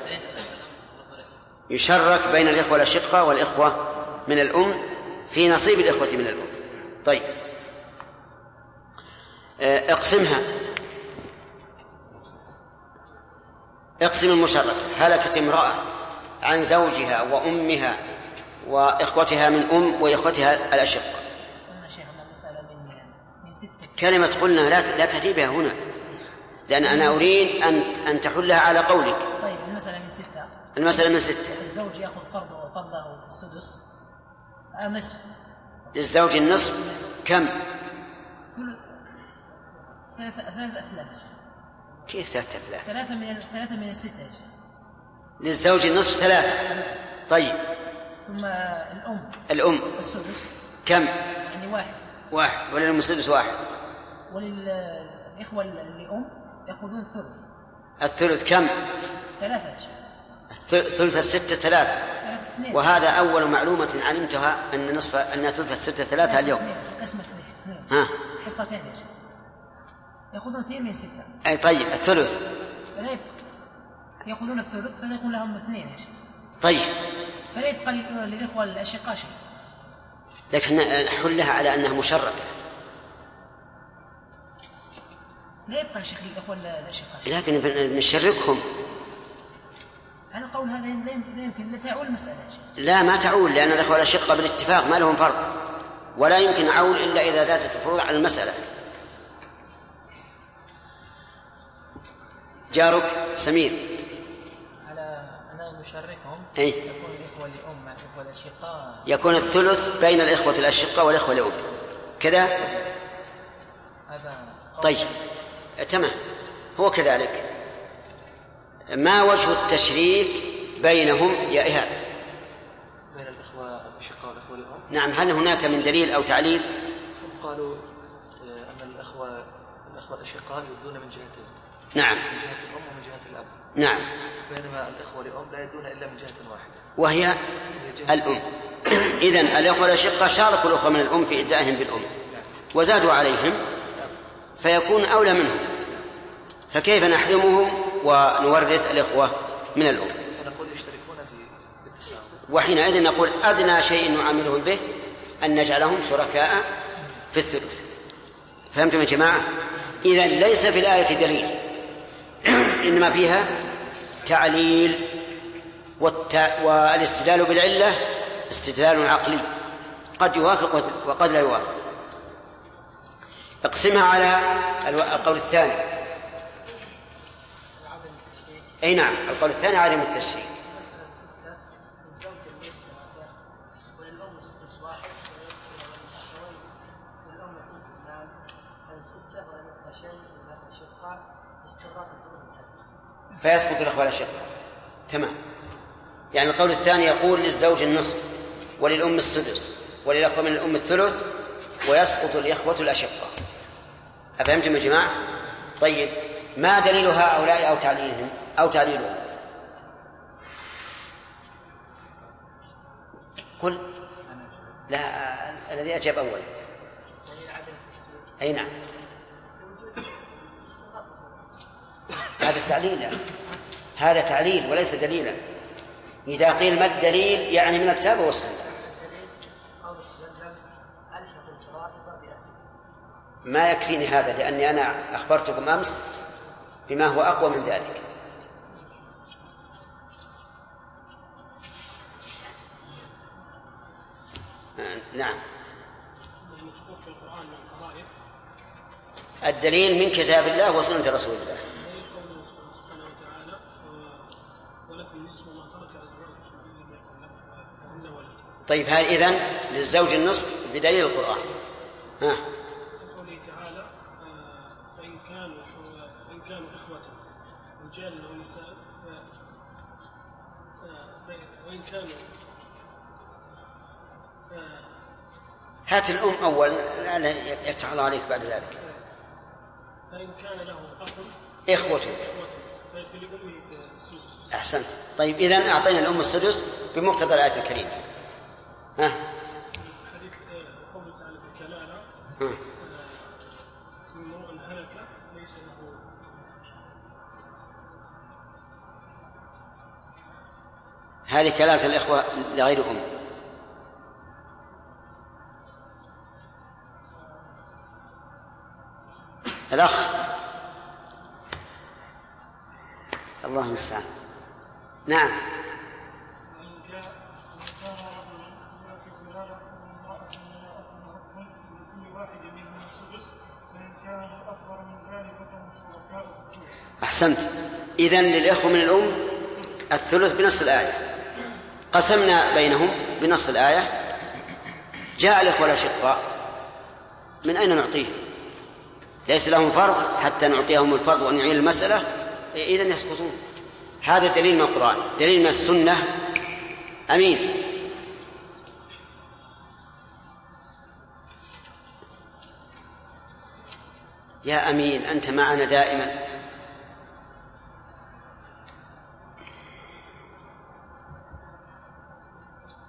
يشرك بين الإخوة الأشقاء والإخوة من الأم في نصيب الإخوة من الأم. طيب اقسمها. اقسم المشركة. هلكت امرأة عن زوجها وأمها وإخوتها من أم وإخوتها الأشقاء. كلمة قلنا لا لا تأتي بها هنا لأن أنا أريد أن أن تحلها على قولك. طيب المسألة من ستة. المسألة من ستة. الزوج يأخذ فرضه وفرضه السدس نصف. للزوج النصف كم؟ ثلاثة ثلاثة أثلاث. كيف ثلاثة أثلاث؟ ثلاثة من ثلاثة من الستة. للزوج النصف ثلاثة. طيب. ثم الأم. الأم. السدس. كم؟ يعني واحد. واحد. وللأم السدس واحد. وللإخوة الأم يأخذون الثلث. الثلث كم؟ ثلاثة. ثلث الستة ثلاثة، وهذا أول معلومة علمتها أن نصف أن ثلث الستة ثلاثة اليوم. قسمة اثنين. ها. حصتين إيش؟ يأخذون اثنين من ستة. أي طيب الثلث. يأخذون الثلث فيكون لهم اثنين إيش؟ طيب. فلا يبقى للإخوة الأشقاء شيء. لكن حلها على أنها مشركة. لا يبقى شيخ الإخوة الأشقاء. لكن نشركهم. أنا قول هذا لا يمكن لا تعول المسألة. لا ما تعول، لأن الأخوة الأشقاء بالاتفاق ما لهم فرض، ولا يمكن عول إلا إذا زادت الفروض على المسألة. جارك سمير. على أنا نشركهم. أي. يكون الإخوة لأم مع الإخوة الأشقاء. يكون الثلث بين الإخوة الأشقاء والإخوة لأم. كذا. هذا. طيب. تمام. هو كذلك. ما وجه التشريك بينهم يا إيهاب؟ بين الإخوة الأشقاء والإخوة الأم؟ نعم. هل هناك من دليل أو تعليل؟ قالوا أن الأخوة الأخوة الأشقاء يدون من جهتين. نعم. من جهة الأم ومن جهة الأب. نعم. بينما الإخوة الأم لا يدون إلا من جهة واحدة وهي الأم. إذن الإخوة الأشقاء شاركوا الأخوة من الأم في إدائهم بالأم وزادوا عليهم فيكون أولى منهم، فكيف نحرمهم ونورث الإخوة من الأم؟ ونقول يشتركون في التساوي، وحينئذ نقول أدنى شيء نعاملهم به أن نجعلهم شركاء في الثلث. فهمتم يا جماعة؟ إذن ليس في الآية دليل، إنما فيها تعليل، والاستدلال بالعلة استدلال عقلي قد يوافق وقد لا يوافق. اقسمها على القول الثاني. أي نعم، القول الثاني عدم التشريك. فيسقط الأخوة الأشقاء. تمام. يعني القول الثاني يقول للزوج النصف وللأم السدس وللأخوة من الأم الثلث ويسقط الإخوة الأشقاء. أفهمتم يا جماعة؟ طيب ما دليل هؤلاء أو تعليلهم أو تعليلهم؟ قل لا. الذي أجاب أولا. أي نعم. هذا تعليل، هذا تعليل وليس دليلا. إذا قيل ما الدليل يعني من الكتاب والسنة. ما يكفيني هذا، لأني أنا أخبرتكم أمس بما هو أقوى من ذلك. نعم. الدليل من كتاب الله وسنة رسول الله. طيب هذا إذن للزوج النصف بدليل القرآن. ها. قوله تعالى فإن كانوا فإن كانوا إخوة رجال ونساء وإن كانوا هات الأم أول لا يفتح الله عليك بعد ذلك. فإن كان له أخ إخوة ففي لأمه السدس. أحسنت. طيب إذن أعطينا الأم السدس بمقتضى الآية الكريمة. ها. حديث قوله تعالى في الكلالة امرؤ هلك ليس له. هذه كلالة الإخوة لغير أم. الأخ الله المستعان. نعم. أحسنت. إذن للإخوة من الأم الثلث بنص الآية، قسمنا بينهم بنص الآية. جاء الإخوة الأشقاء من أين نعطيه؟ ليس لهم فرض حتى نعطيهم الفرض ونعين المسألة، إذن يسقطون. هذا دليل من القرآن، دليل من السنة. أمين. يا أمين أنت معنا دائما.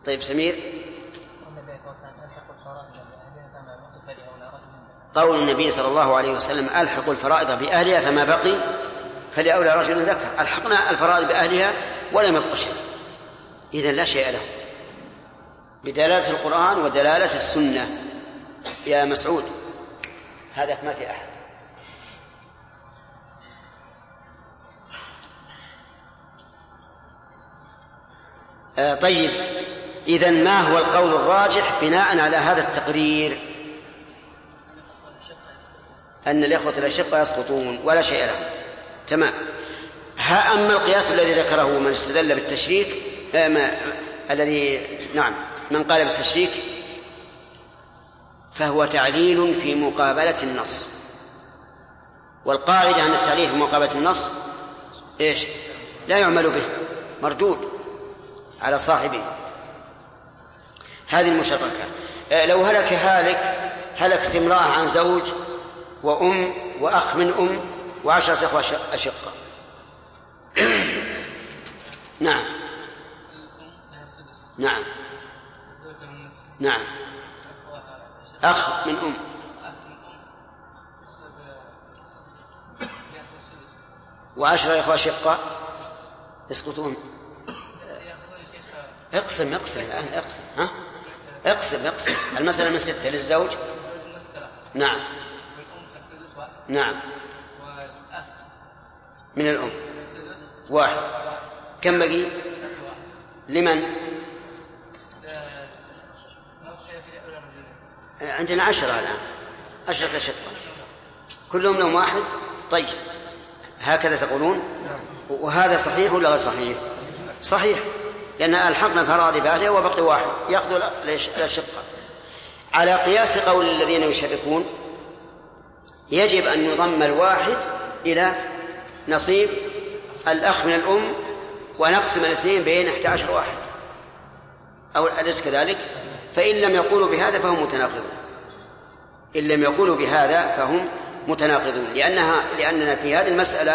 طيب سمير. النبي صلى الله عليه وسلم ألحق الفرائض بأهلها فما بقي فلأولى رجل. قول النبي صلى الله عليه وسلم ألحق الفرائض بأهلها فما بقي فلأولى رجل ذكر. ألحقنا الفرائض بأهلها ولم يبق شيء، إذن لا شيء له بدلالة القرآن ودلالة السنة. يا مسعود هذا ما في أحد. آه طيب، إذن ما هو القول الراجح بناء على هذا التقرير؟ أن الإخوة الأشقة يسقطون ولا شيء لهم. تمام. ها أما القياس الذي ذكره من استدل بالتشريك آه ما الذي نعم من قال بالتشريك فهو تعليل في مقابلة النص، والقاعدة أن التعليل في مقابلة النص إيش؟ لا يعمل به، مردود على صاحبه. هذه المشركة. لو هلك هالك هلكت امرأة عن زوج وأم وأخ من أم وعشرة إخوة أشقة. نعم نعم نعم أخ من أم وعشرة إخوة أشقة يسقطون. اقسم اقسم الآن اقسم ها اقسم اقسم المسألة من ستة للزوج. نعم نعم من الأم واحد. كم بقي لمن؟ عندنا عشرة الآن، عشرة أشقة كلهم لهم واحد. طيب هكذا تقولون؟ وهذا صحيح ولا غير صحيح؟ صحيح، لأن ألحقنا الفرائض بأهلها وبقي واحد يأخذ الأشقة. على قياس قول الذين يشركون يجب أن يضم الواحد إلى نصيب الأخ من الأم ونقسم الاثنين بين أحد عشر واحد، أو أليس كذلك؟ فإن لم يقولوا بهذا فهم متناقضون. إن لم يقولوا بهذا فهم متناقضون لأنها لأننا في هذه المسألة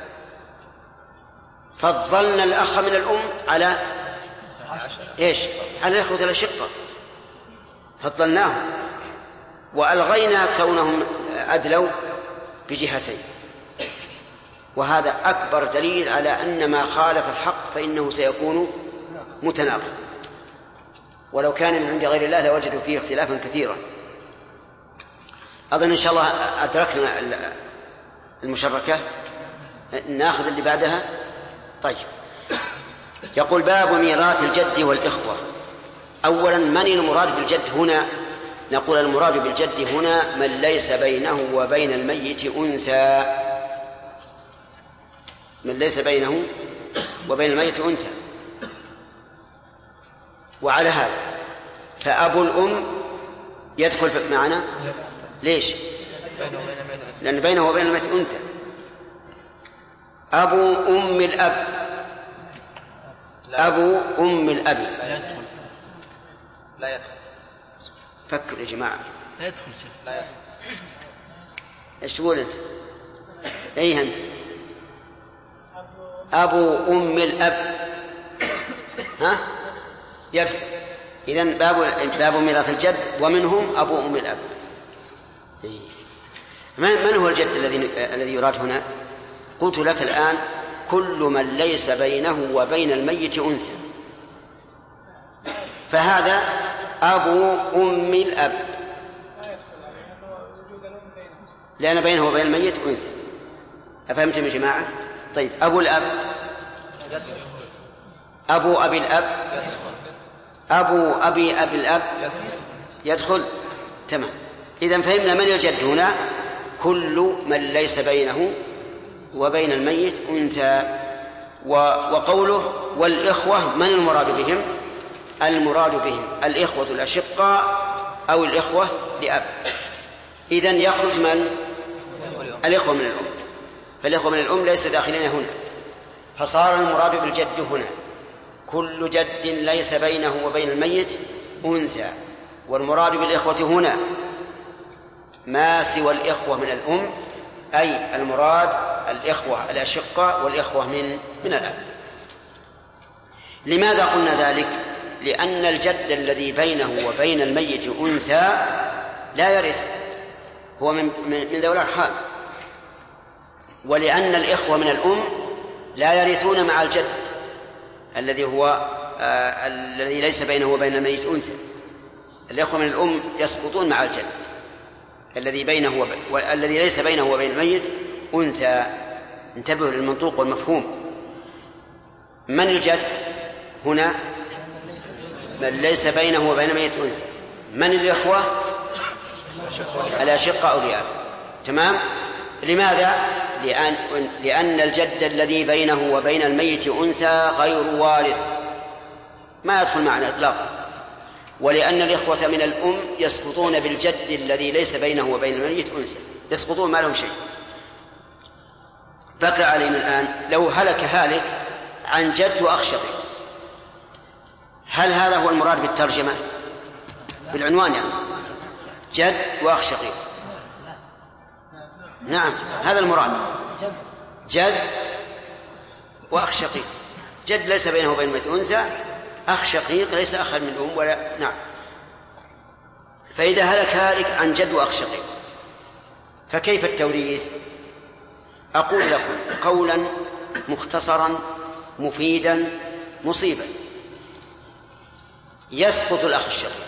فضلنا الأخ من الأم على إيش؟ على الإخوة الأشقة، فضلناهم وألغينا كونهم أدلوا بجهتين. وهذا أكبر دليل على أن ما خالف الحق فإنه سيكون متناقض، ولو كان من عند غير الله لوجدوا فيه اختلافا كثيرا. أظن إن شاء الله أدركنا المشركة، ناخذ اللي بعدها. طيب يقول باب ميراث الجد والإخوة. أولا من المراد بالجد هنا؟ نقول المراد بالجد هنا من ليس بينه وبين الميت أنثى، من ليس بينه وبين الميت أنثى. وعلى هذا فأبو الأم يدخل معنا. ليش؟ لأن بينه وبين الميت أنثى. أبو أم الأب، أبو أم الأب لا يدخل. فكر يا جماعة. لا يدخل شيء. لا يدخل. إيش تقول أنت؟ أي أنت؟ أبو أم الأب ها يدخل. إذن باب باب ميراث الجد ومنهم أبو أم الأب. من هو الجد الذي الذي يراد هنا؟ قلت لك الآن كل من ليس بينه وبين الميت أنثى، فهذا أبو أم الأب لأن بينه وبين الميت أنثى. أفهمتم يا جماعة؟ طيب أبو الأب، أبو أبي الأب، أبو أبي أبي الأب يدخل. تمام. إذن فهمنا من الجد هنا كل من ليس بينه وبين الميت أنثى. وقوله والإخوة من المراد بهم؟ المراد بهم الإخوة الأشقاء أو الإخوة لأب. إذن يخرج من؟ الإخوة من الأم. فالإخوة من الأم ليس داخلين هنا، فصار المراد بالجد هنا كل جد ليس بينه وبين الميت أنثى. والمراد بالإخوة هنا ما سوى الإخوة من الأم، أي المراد الإخوة الأشقاء والإخوة من من الأب. لماذا قلنا ذلك؟ لأن الجد الذي بينه وبين الميت أنثى لا يرث، هو من من ذوي الأرحام. ولأن الإخوة من الأم لا يرثون مع الجد الذي هو آه الذي ليس بينه وبين الميت أنثى. الإخوة من الأم يسقطون مع الجد الذي بينه وب... والذي ليس بينه وبين الميت أنثى. انتبهوا للمنطوق والمفهوم. من الجد هنا؟ من ليس بينه وبين الميت أنثى. من الإخوة؟ الأشقاء أو الأب. تمام. لماذا؟ لأن... لأن الجد الذي بينه وبين الميت أنثى غير وارث، ما يدخل معنا إطلاقا. ولأن الإخوة من الأم يسقطون بالجد الذي ليس بينه وبين الميت أنثى، يسقطون ما لهم شيء. بقى علينا الآن لو هلك هالك عن جد وأخ شقيق، هل هذا هو المراد بالترجمة بالعنوان؟ يعني جد وأخ شقيق. نعم هذا المراد، جد وأخ شقيق. جد ليس بينه وبين الميت أنثى، أخ شقيق ليس أخا من أم ولا. نعم. فإذا هلك هالك عن جد وأخ شقيق فكيف التوريث؟ أقول لكم قولا مختصرا مفيدا مصيبا. يسقط الأخ الشقيق،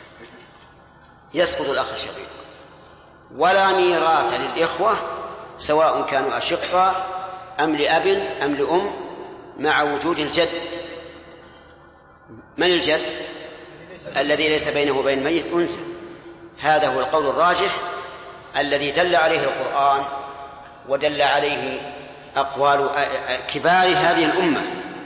يسقط الأخ الشقيق، ولا ميراث للإخوة سواء كانوا أشقاء أم لأب أم لأم مع وجود الجد. من الجد؟ الذي ليس بينه وبين الميت أنثى. هذا هو القول الراجح الذي دل عليه القرآن ودل عليه أقوال كبار هذه الأمة،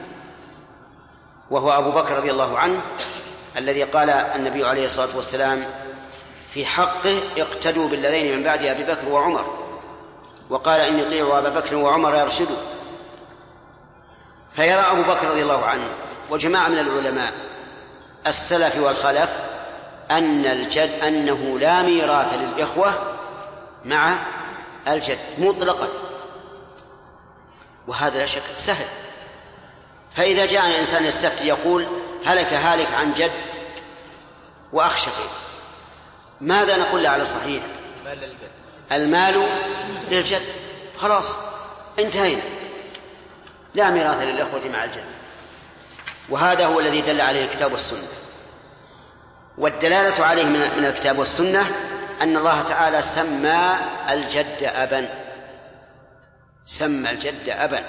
وهو أبو بكر رضي الله عنه الذي قال النبي عليه الصلاة والسلام في حقه اقتدوا بالذين من بعد أبي بكر وعمر، وقال إن يطيعوا أبا بكر وعمر يرشدوا. فيرى أبو بكر رضي الله عنه وجماعة من العلماء السلف والخلف أن الجد أنه لا ميراث للإخوة مع الجد مطلقا، وهذا لا شك سهل. فإذا جاء الإنسان يستفتي يقول هلك هالك عن جد وأخ شقيق، ماذا نقول له على الصحيح؟ المال للجد، خلاص انتهينا، لا ميراث للإخوة مع الجد. وهذا هو الذي دل عليه الكتاب والسنة. والدلالة عليه من الكتاب والسنة أن الله تعالى سمى الجد أبا، سمى الجد أبا،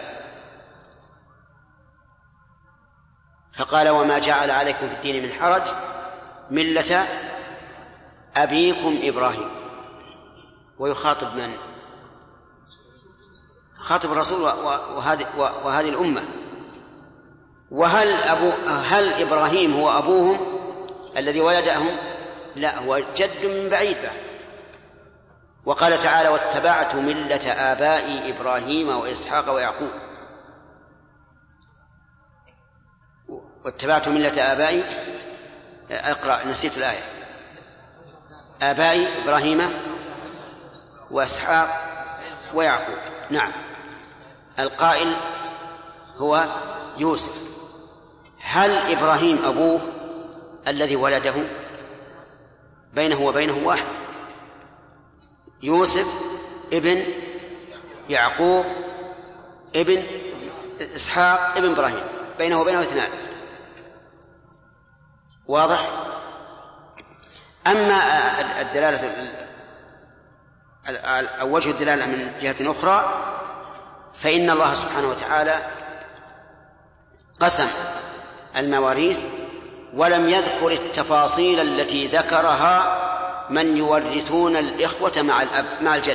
فقال وما جعل عليكم في الدين من حرج ملة أبيكم إبراهيم. ويخاطب من؟ خاطب الرسول وهذه, وهذه الأمة. وهل أبو هل إبراهيم هو أبوهم الذي ولدهم؟ لا، هو جد من بعيد بعد. وقال تعالى واتبعت ملة آبائي إبراهيم وإسحاق ويعقوب. واتبعت ملة آبائي، اقرأ نسيت الآية. آبائي إبراهيم وإسحاق ويعقوب. نعم، القائل هو يوسف. هل إبراهيم أبوه الذي ولده؟ بينه وبينه واحد، يوسف ابن يعقوب ابن إسحاق ابن إبراهيم، بينه وبينه اثنان. واضح؟ أما الدلالة أو وجه الدلالة من جهة أخرى فإن الله سبحانه وتعالى قسم المواريث ولم يذكر التفاصيل التي ذكرها من يورثون الإخوة مع الأب مع الجد.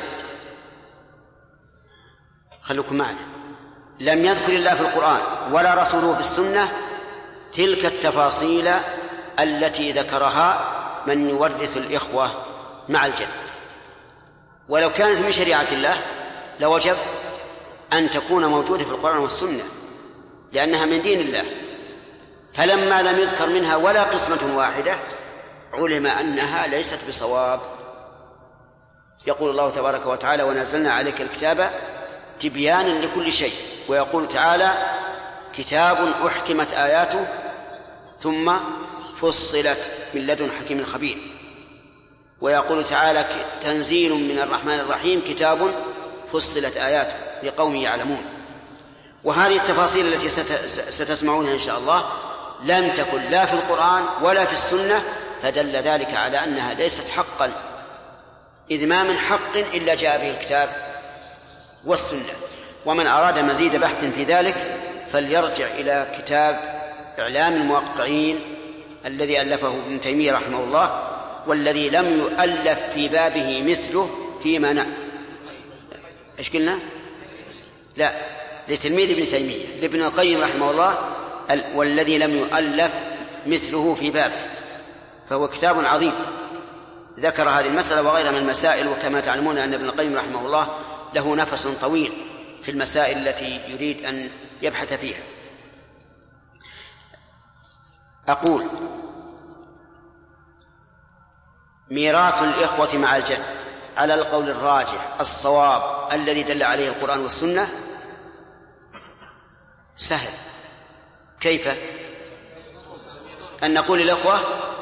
خلوكم معنا، لم يذكر الله في القرآن ولا رسوله في السنة تلك التفاصيل التي ذكرها من يورث الإخوة مع الجد. ولو كانت من شريعة الله لوجب أن تكون موجودة في القرآن والسنة لأنها من دين الله. فلما لم يذكر منها ولا قسمة واحدة علم أنها ليست بصواب. يقول الله تبارك وتعالى ونزلنا عليك الكتاب تبيانا لكل شيء، ويقول تعالى كتاب أحكمت آياته ثم فصلت من لدن حكيم خبير. ويقول تعالى تنزيل من الرحمن الرحيم كتاب فصلت آياته لقوم يعلمون. وهذه التفاصيل التي ستسمعونها إن شاء الله لم تكن لا في القرآن ولا في السنة، فدل ذلك على أنها ليست حقا، إذ ما من حق إلا جاء به الكتاب والسنة. ومن أراد مزيد بحث في ذلك فليرجع إلى كتاب إعلام الموقعين الذي ألفه ابن تيمية رحمه الله، والذي لم يؤلف في بابه مثله فيما نعلم. إيش قلنا؟ لا، لتلميذ ابن تيمية لابن القيم رحمه الله، والذي لم يؤلف مثله في بابه، فهو كتاب عظيم ذكر هذه المسألة وغيرها من المسائل. وكما تعلمون أن ابن القيم رحمه الله له نفس طويل في المسائل التي يريد أن يبحث فيها. أقول ميراث الإخوة مع الجد على القول الراجح الصواب الذي دل عليه القرآن والسنة سهل. كيف؟ أن نقول للأخوة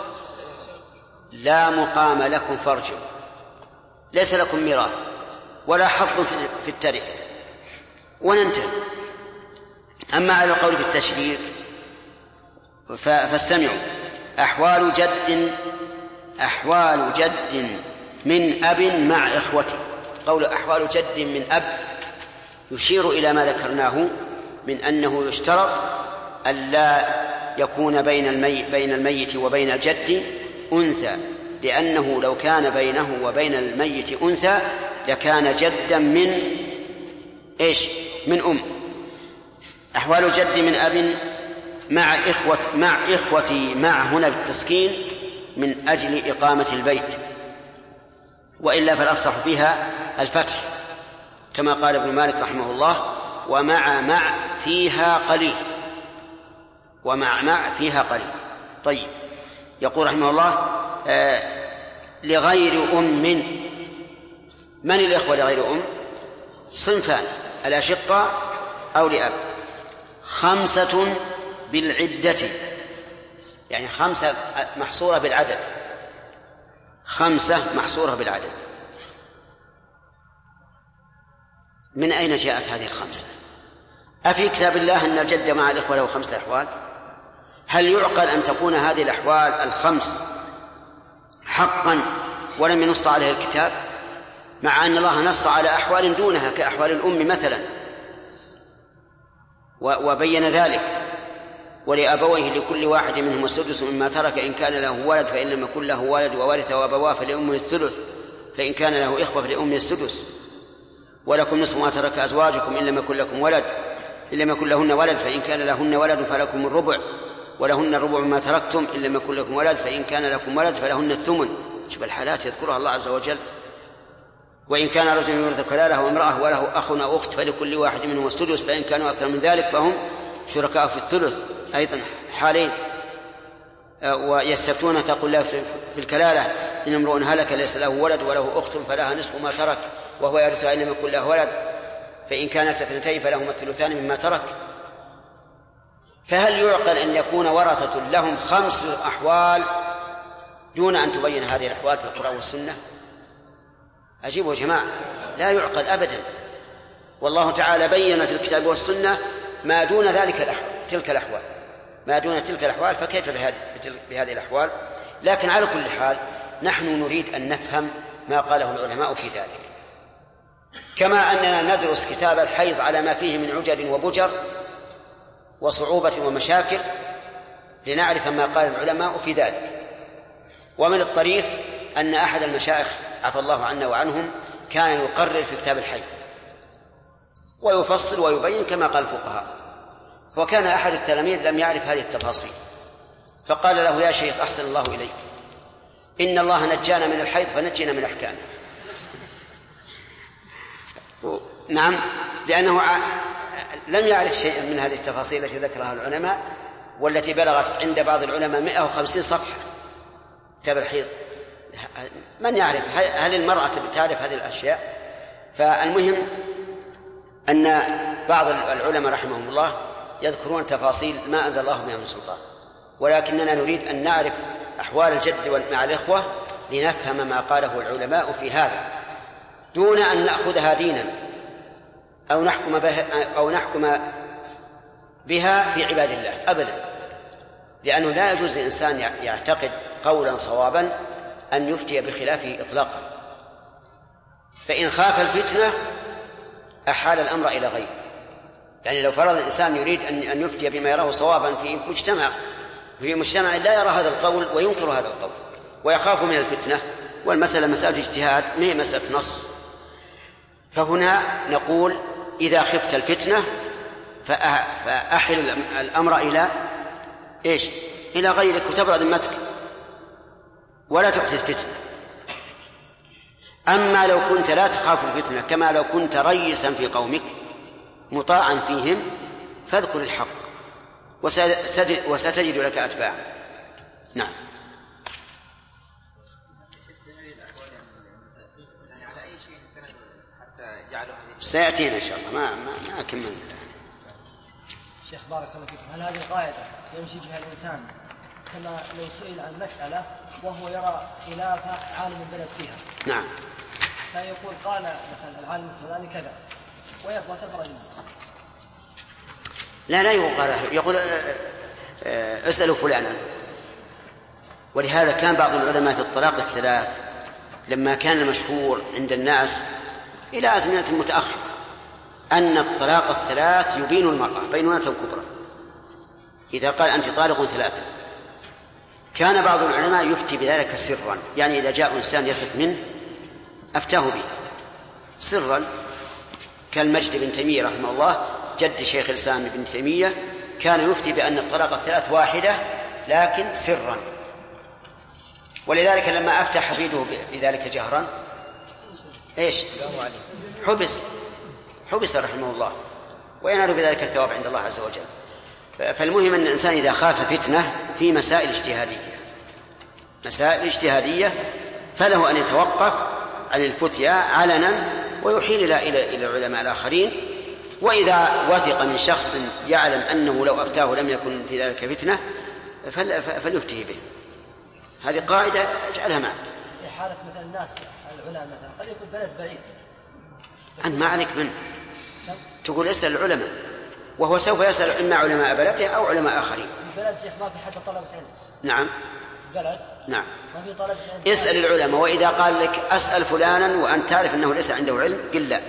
لا مقام لكم فارجعوا، ليس لكم ميراث ولا حظ في التركة، وننتهي. أما على القول بالتشريف فاستمعوا: أحوال جد أحوال جد من أب مع إخوته. قول أحوال جد من أب يشير إلى ما ذكرناه من أنه يشترط ألا يكون بين الميت, بين الميت وبين الجد أنثى، لأنه لو كان بينه وبين الميت أنثى لكان جدا من إيش؟ من أم. أحوال جد من أب مع إخوة مع إخوتي مع هنا بالتسكين من أجل إقامة البيت، وإلا فالأفصح فيها الفتح كما قال ابن مالك رحمه الله: ومع مع فيها قليل، ومع مع فيها قليل. طيب، يقول رحمه الله: آه لغير أم. من الإخوة لغير أم؟ صنفان: الأشقة أو لأب. خمسة بالعدة، يعني خمسة محصورة بالعدد، خمسة محصورة بالعدد. من أين جاءت هذه الخمسة؟ أفي كتاب الله أن الجد مع الإخوة له خمسة أحوال؟ هل يعقل أن تكون هذه الأحوال الخمس حقا ولم ينص عليها الكتاب، مع أن الله نص على أحوال دونها كأحوال الأم مثلا وبين ذلك: ولأبويه لكل واحد منهم السدس مما ترك إن كان له ولد فإن لم يكن له ولد وورثه أبواه فلأمه الثلث فإن كان له إخوة فلأمه السدس ولكم نصف ما ترك أزواجكم إن لم يكن لكم ولد إن لم يكن لهن ولد فإن كان لهن ولد فلكم الربع ولهن الربع مما تركتم إن لم يكن لكم ولد فإن كان لكم ولد فلهن الثمن. شوف الحالات يذكرها الله عز وجل. وإن كان رجل يورث كلالة وامرأة وله أخ أو أخت فلكل واحد منهم السدس فإن كانوا أكثر من ذلك فهم شركاء في الثلث. أيضا حالين. ويستفتونك قل لا في الكلالة إن امرؤ هلك ليس له ولد وله أخت فلها نصف ما ترك وهو يرثها إن لم يكن له ولد فإن كانت اثنتين فلهما الثلثان مما ترك. فهل يعقل أن يكون ورثة لهم خمس أحوال دون أن تبين هذه الأحوال في القرآن والسنة؟ أجيبوا يا جماعة، لا يعقل أبدا. والله تعالى بين في الكتاب والسنة ما دون ذلك الأحوال، تلك الأحوال، ما دون تلك الأحوال، فكيف بهذه الأحوال؟ لكن على كل حال نحن نريد أن نفهم ما قاله العلماء في ذلك، كما أننا ندرس كتاب الحيض على ما فيه من عجل وبجر وصعوبة ومشاكل لنعرف ما قال العلماء في ذلك. ومن الطريف أن أحد المشايخ عفى الله عنا وعنهم كان يقرر في كتاب الحيض ويفصل ويبين كما قال الفقهاء، وكان أحد التلاميذ لم يعرف هذه التفاصيل فقال له: يا شيخ أحسن الله إليك، إن الله نجانا من الحيض فنجينا من أحكامه. نعم، لأنه لم يعرف شيئا من هذه التفاصيل التي ذكرها العلماء والتي بلغت عند بعض العلماء مئة وخمسين صفحة كتاب الحيض. من يعرف؟ هل المرأة تعرف هذه الأشياء؟ فالمهم أن بعض العلماء رحمهم الله يذكرون تفاصيل ما أنزل الله بها من سلطان، ولكننا نريد أن نعرف أحوال الجد مع الإخوة لنفهم ما قاله العلماء في هذا دون أن نأخذها دينا أو نحكم بها, أو نحكم بها في عباد الله أبدا، لأنه لا يجوز للإنسان يعتقد قولا صوابا أن يفتي بخلافه إطلاقا. فإن خاف الفتنة أحال الأمر إلى غيره. يعني لو فرض الإنسان يريد أن يفتي بما يراه صوابا في مجتمع في مجتمع لا يرى هذا القول وينكر هذا القول ويخاف من الفتنة، والمسألة مسألة اجتهاد ما هي مسألة نص، فهنا نقول إذا خفت الفتنة فأحل الأمر إلى إيش؟ إلى غيرك وتبرأ ذمتك ولا تحدث فتنة. أما لو كنت لا تخاف الفتنة كما لو كنت ريسا في قومك مطاعا فيهم فاذكر الحق وستجد لك أتباعا. نعم. سيأتينا إن شاء الله ما ما ما أكمل. شيخ بارك الله فيكم، هل هذه القاعدة يمشي بها الإنسان كما لو سئل عن مسألة وهو يرى خلاف عالم البلد فيها؟ نعم. فيقول قال مثلا العالم الفلاني كذا ويبغى تفرج. لا لا يقول يقول اسألوا فلانا. ولهذا كان بعض العلماء في الطلاق الثلاث لما كان المشهور عند الناس إلى أزمنة متأخرة أن الطلاق الثلاث يبين المرأة بينونة كبرى إذا قال أنت طالق ثلاثة، كان بعض العلماء يفتي بذلك سرا، يعني إذا جاء إنسان يثق منه أفتاه به سرا، كالمجد بن تيمية رحمه الله جد شيخ الإسلام بن تيمية كان يفتي بأن الطلاق الثلاث واحدة لكن سرا، ولذلك لما أفتى حفيده بذلك جهرا إيش؟ حبس حبس رحمه الله وينال بذلك الثواب عند الله عز وجل. فالمهم أن الإنسان إذا خاف فتنة في مسائل اجتهادية مسائل اجتهادية فله أن يتوقف عن الفتيا علنا ويحيل إلى إلى العلماء الآخرين، وإذا وثق من شخص يعلم أنه لو أفتاه لم يكن في ذلك فتنة فليفتيه به. هذه قاعدة اجعلها معك. في حالة مثل الناس العلماء مثلا قد يكون بلد بعيد أنت ما عليك منه تقول اسأل العلماء، وهو سوف يسأل إما علماء بلده أو علماء آخرين. البلد شيخ ما في حتى طلبة علم. نعم. البلد نعم. ما في طلبة علم. اسأل العلماء، وإذا قال لك أسأل فلانا وأنت تعرف أنه ليس عنده علم قل لا.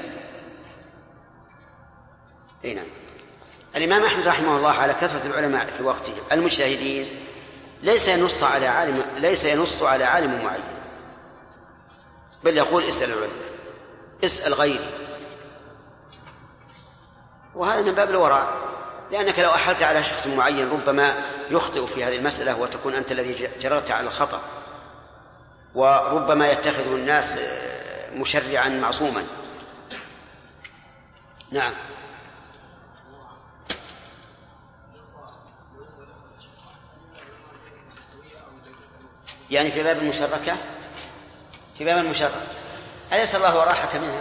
إيه نعم. الإمام أحمد رحمه الله على كثرة العلماء في وقته المجتهدين ليس ينص على عالم ليس ينص على عالم معين، بل يقول اسأل العلماء اسأل غيري، وهذا من باب الورع، لأنك لو أحلت على شخص معين ربما يخطئ في هذه المسألة وتكون أنت الذي جررت على الخطأ، وربما يتخذه الناس مشرعا معصوما. نعم. يعني في باب المشركة في باب المشركة أليس الله وراحك منها؟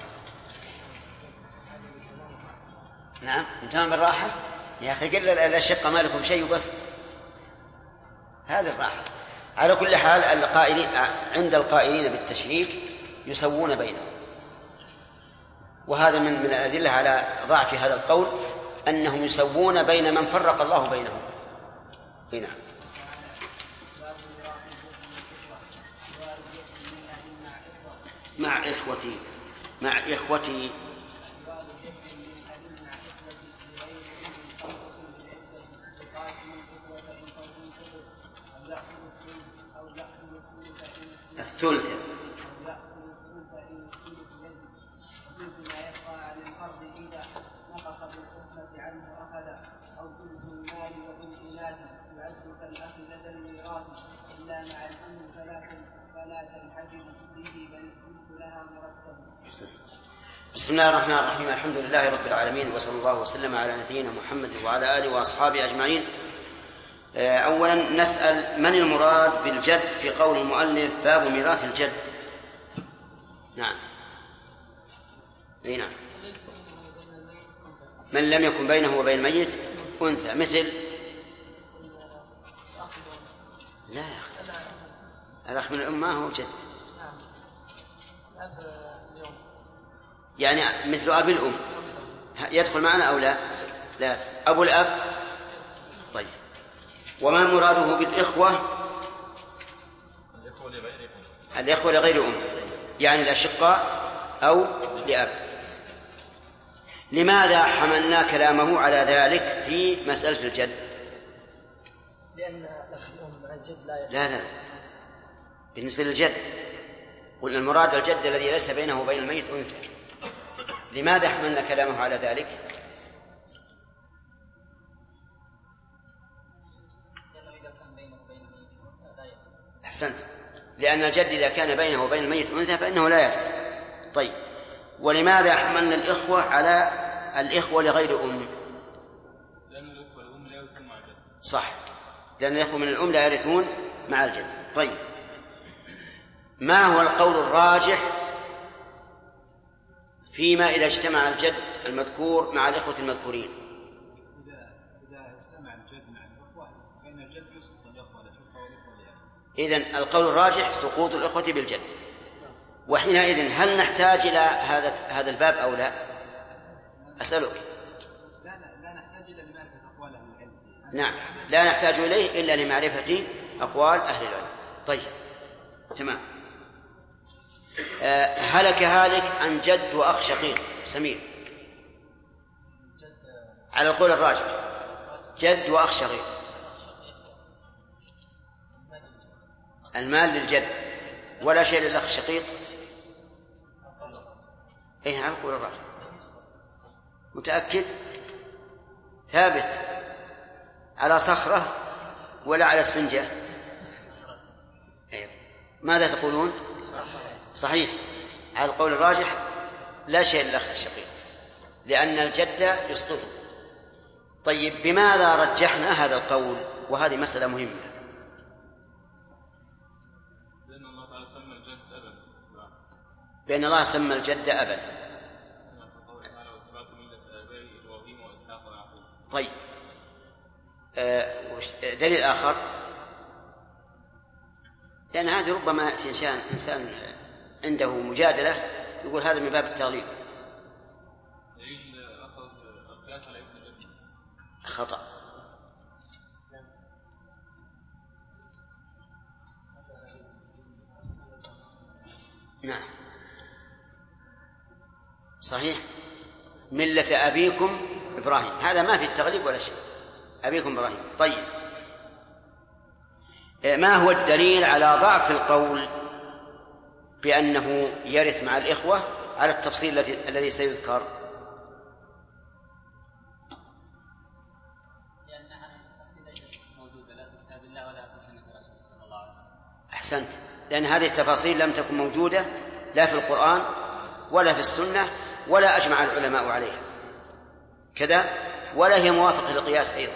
نعم انتم بالراحة يا أخي قل الأشقة ما لكم شيء بس هذا الراحة. على كل حال القائلين عند القائلين بالتشريك يسوون بينهم، وهذا من من الأدلة على ضعف هذا القول أنهم يسوون بين من فرق الله بينهم. هنا مع إخوتي مع إخوتي الثلث بسم الله الرحمن الرحيم. الحمد لله رب العالمين، وصلى الله وسلم على نبينا محمد وعلى آله وأصحابه أجمعين. أولا نسأل من المراد بالجد في قول المؤلف باب ميراث الجد؟ نعم أي نعم من لم يكن بينه وبين الميت أنثى، مثل لا يا أخي، الأخ من الأم ما هو جد. نعم. الأب اليوم يعني مثل أبي الأم يدخل معنا أو لا؟ لا. أبو الأب. طيب، وما مراده بالإخوة؟ الإخوة لغير أم، يعني الأشقاء أو لأب. لماذا حملنا كلامه على ذلك في مسألة الجد؟ لأن الأخ الأم مع الجد لا يدخل. لا لا، بالنسبة للجد قلنا المراد الجد الذي ليس بينه وبين الميت أنثى. لماذا حملنا كلامه على ذلك؟ أحسنت، لأن الجد إذا كان بينه وبين الميت أنثى فإنه لا يرث. طيب، ولماذا حملنا الإخوة على الإخوة لغير أم؟ لأن الإخوة الأم لا يرثون مع الجد. صح، لأن الإخوة من الأم لا يرثون مع الجد. طيب، ما هو القول الراجح فيما إذا اجتمع الجد المذكور مع الإخوة المذكورين؟ إذا إذا اجتمع الجد مع الإخوة فإن الجد يسقط الإخوة لشقة والإخوة لأب. إذن القول الراجح سقوط الإخوة بالجد. وحينئذ هل نحتاج إلى هذا هذا الباب أو لا؟ أسألك. لا لا لا نحتاج إلى لمعرفة أقوال أهل العلم. نعم، لا نحتاج إليه إلا لمعرفة أقوال أهل العلم. طيب، تمام. أه هلك هالك عن جد وأخ شقيق. سمير، على القول الراجح جد وأخ شقيق. المال للجد ولا شيء للأخ الشقيق. إيه، على القول الراجح. متأكد؟ ثابت على صخرة ولا على اسفنجة؟ أيضا. ماذا تقولون؟ صحيح، على القول الراجح لا شيء للأخ الشقيق لأن الجد يسقطه. طيب، بماذا رجحنا هذا القول؟ وهذه مسألة مهمة. لأن الله تعالى سمى الجد أبا. بأن الله سمى الجد أبا. طيب، آه دليل آخر، لأن هذه ربما يأتي إنسان إنسان عنده مجادلة يقول هذا من باب التغليب. خطأ. نعم، صحيح، ملة أبيكم إبراهيم، هذا ما في التغليب ولا شيء، أبيكم إبراهيم. طيب، ما هو الدليل على ضعف القول بأنه يرث مع الإخوة على التفصيل الذي سيذكر؟ أحسنت، لأن هذه التفاصيل لم تكن موجودة لا في القرآن ولا في السنة ولا أجمع العلماء عليها كذا، ولا هي موافقة للقياس أيضا.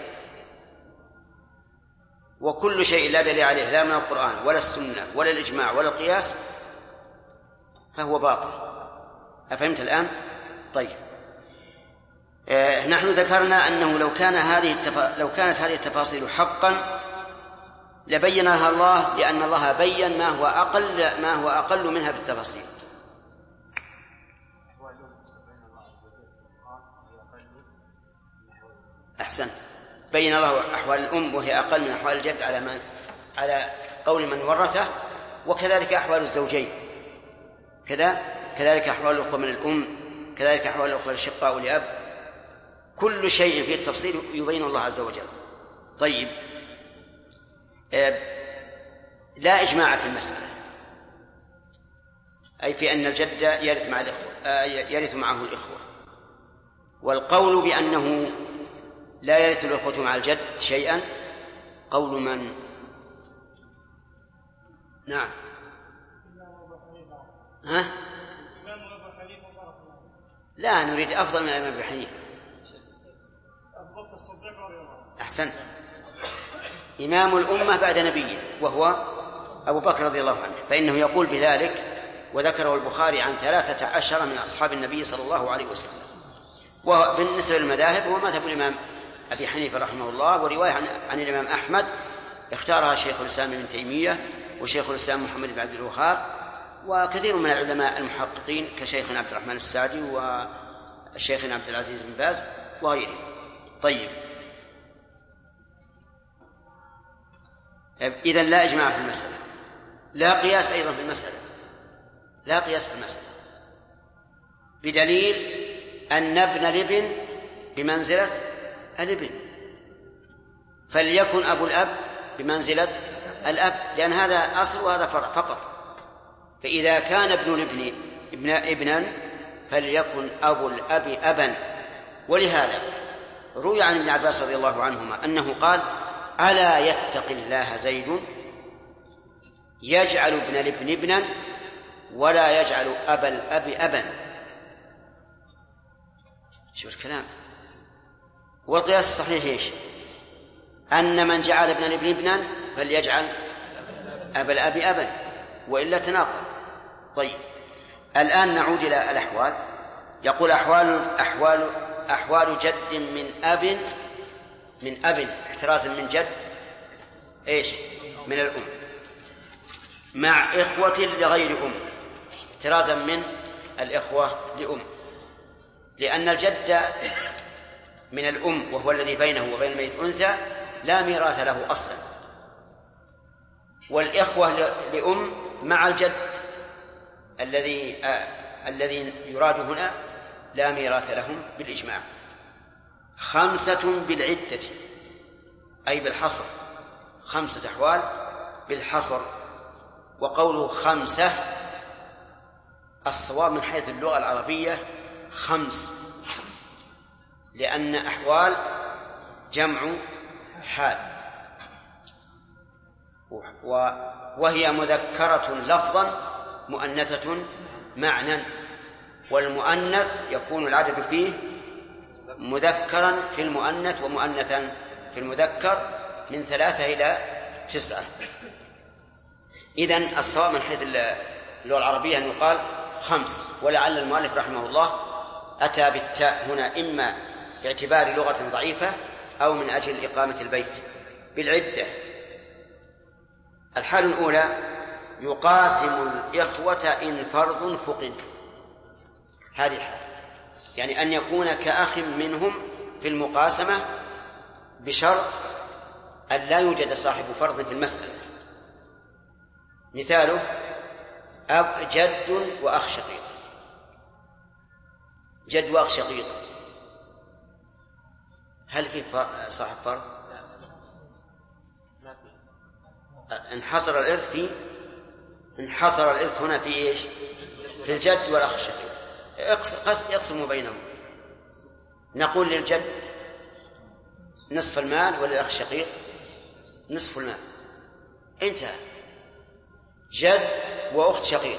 وكل شيء لا دليل عليه لا من القرآن ولا السنة ولا الإجماع ولا القياس فهو باطل. أفهمت الآن؟ طيب، آه نحن ذكرنا أنه لو كان هذه التفا... لو كانت هذه التفاصيل حقا لبينها الله، لأن الله بين ما هو أقل ما هو أقل منها بالتفاصيل. أحسن، بين الله أحوال الأم وهي أقل من أحوال الجد على من على قول من ورثه، وكذلك أحوال الزوجين كذا، كذلك أحوال الأخوة من الأم، كذلك أحوال الأخوة الأشقاء لأب، كل شيء فيه التفصيل يبين الله عز وجل. طيب، لا إجماع في المسألة، أي في أن الجد يرث مع الإخوة يرث معه الإخوة، والقول بأنه لا يرث الأخوة مع الجد شيئا قول من؟ نعم، ها؟ لا، نريد أفضل من الإمام أبي حنيفة. أحسنت، إمام الأمة بعد نبيه وهو أبو بكر رضي الله عنه، فإنه يقول بذلك، وذكره البخاري عن ثلاثة عشر من أصحاب النبي صلى الله عليه وسلم. وبالنسبة للمذاهب هو مذهب الإمام أبي حنيفة رحمه الله، ورواية عن, عن الإمام أحمد اختارها شيخ الإسلام ابن تيمية وشيخ الإسلام محمد بن عبد الوهاب وكثير من العلماء المحققين كشيخنا عبد الرحمن السعدي والشيخنا عبد العزيز بن باز وغيره. طيب، إذن لا إجماع في المسألة، لا قياس أيضا في المسألة، لا قياس في المسألة، بدليل أن ابن الابن بمنزلة الابن، فليكن أبو الأب بمنزلة الأب، لأن هذا أصل وهذا فرع فقط. فإذا كان ابن الابن ابن ابنا فليكن أبو الأب أبا. ولهذا روي عن ابن عباس رضي الله عنهما أنه قال: ألا يتق الله زيد يجعل ابن الابن ابنا ولا يجعل أبا الأب أبا. شو الكلام؟ والقياس الصحيح إيش؟ أن من جعل ابن الابن ابنا فليجعل أبا الأب أبا، وإلا تناقض. طيب، الآن نعود إلى الأحوال. يقول: أحوال أحوال أحوال جد من أب من أب احترازا من جد إيش؟ من الأم، مع إخوة لغير أم احترازا من الإخوة لأم، لأن الجد من الأم وهو الذي بينه وبين الميت أنثى لا ميراث له أصلا، والإخوة لأم مع الجد الذي آه الذي يراد هنا لا ميراث لهم بالإجماع. خمسة بالعدة أي بالحصر، خمسة أحوال بالحصر. وقوله خمسة الصواب من حيث اللغة العربية خمس، لأن أحوال جمع حال، وهي مذكرة لفظا مؤنثة معنى، والمؤنث يكون العدد فيه مذكرا في المؤنث ومؤنثا في المذكر من ثلاثة إلى تسعة. إذن الصواب من حيث اللغة العربية أن يقال خمس، ولعل المؤلف رحمه الله أتى بالتاء هنا إما باعتبار لغة ضعيفة أو من أجل إقامة البيت بالعدة. الحال الأولى: يقاسم الإخوة إن فرض فقد. هذه الحال يعني أن يكون كأخ منهم في المقاسمة بشرط أن لا يوجد صاحب فرض في المسألة. مثاله: أب جد وأخ شقيق، جد وأخ شقيق، هل في صاحب فرض؟ انحصر الإرث في انحصر الإرث هنا في إيش؟ في الجد والأخ الشقيق، يقسم بينهم. نقول للجد نصف المال وللأخ الشقيق نصف المال، انتهى. جد وأخت شقيق،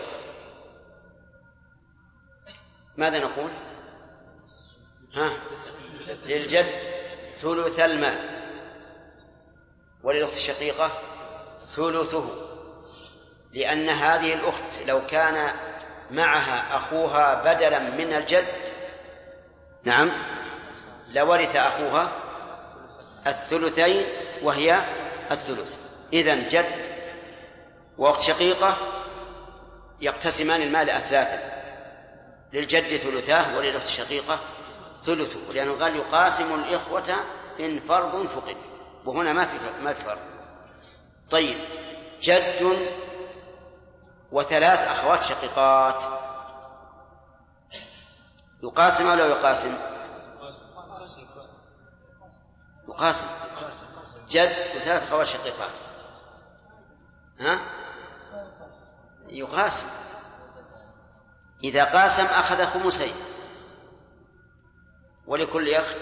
ماذا نقول؟ ها، للجد ثلث المال وللأخت الشقيقة ثلثه، لأن هذه الأخت لو كان معها أخوها بدلا من الجد نعم لورث أخوها الثلثين وهي الثلث. إذن جد وأخت شقيقة يقتسمان المال أثلاثا، للجد ثلثاه وللأخت الشقيقة ثلثه، لأنه قال يقاسم الإخوة إن فرض فقد، وهنا ما في ما في فرض. طيب، جد وثلاث أخوات شقيقات يقاسم ولا يقاسم؟ يقاسم. جد وثلاث أخوات شقيقات ها يقاسم. إذا قاسم أخذ خمسين، ولكل أخت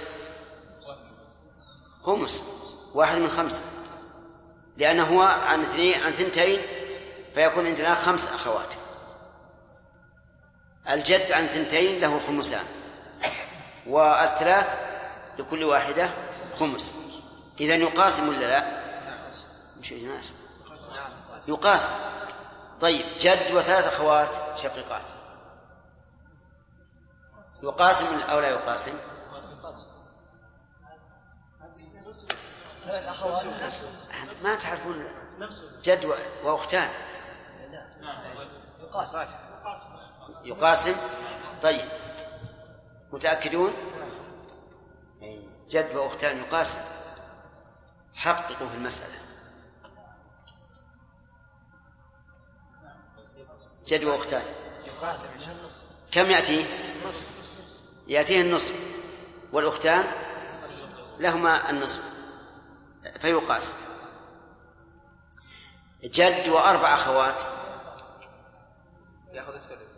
خمس، واحد من خمسة، لأنه هو عن اثنين عن ثنتين فيكون عندنا خمس أخوات. الجد عن ثنتين له الخمسان، والثلاث لكل واحدة خمس. إذن يقاسم ولا لا؟ مش ناس يقاسم. طيب، جد وثلاث أخوات شقيقات يقاسم أو لا يقاسم؟ ثلاث أخوات ما تعرفون جد وأختان يقاسم يقاسم. طيب متأكدون؟ جد وأختان يقاسم. حققوا في المسألة. جد وأختان كم يأتي؟ يأتيه النصف، والأختان لهما النصف فيقاسم. جد وأربع أخوات يأخذ الثلث.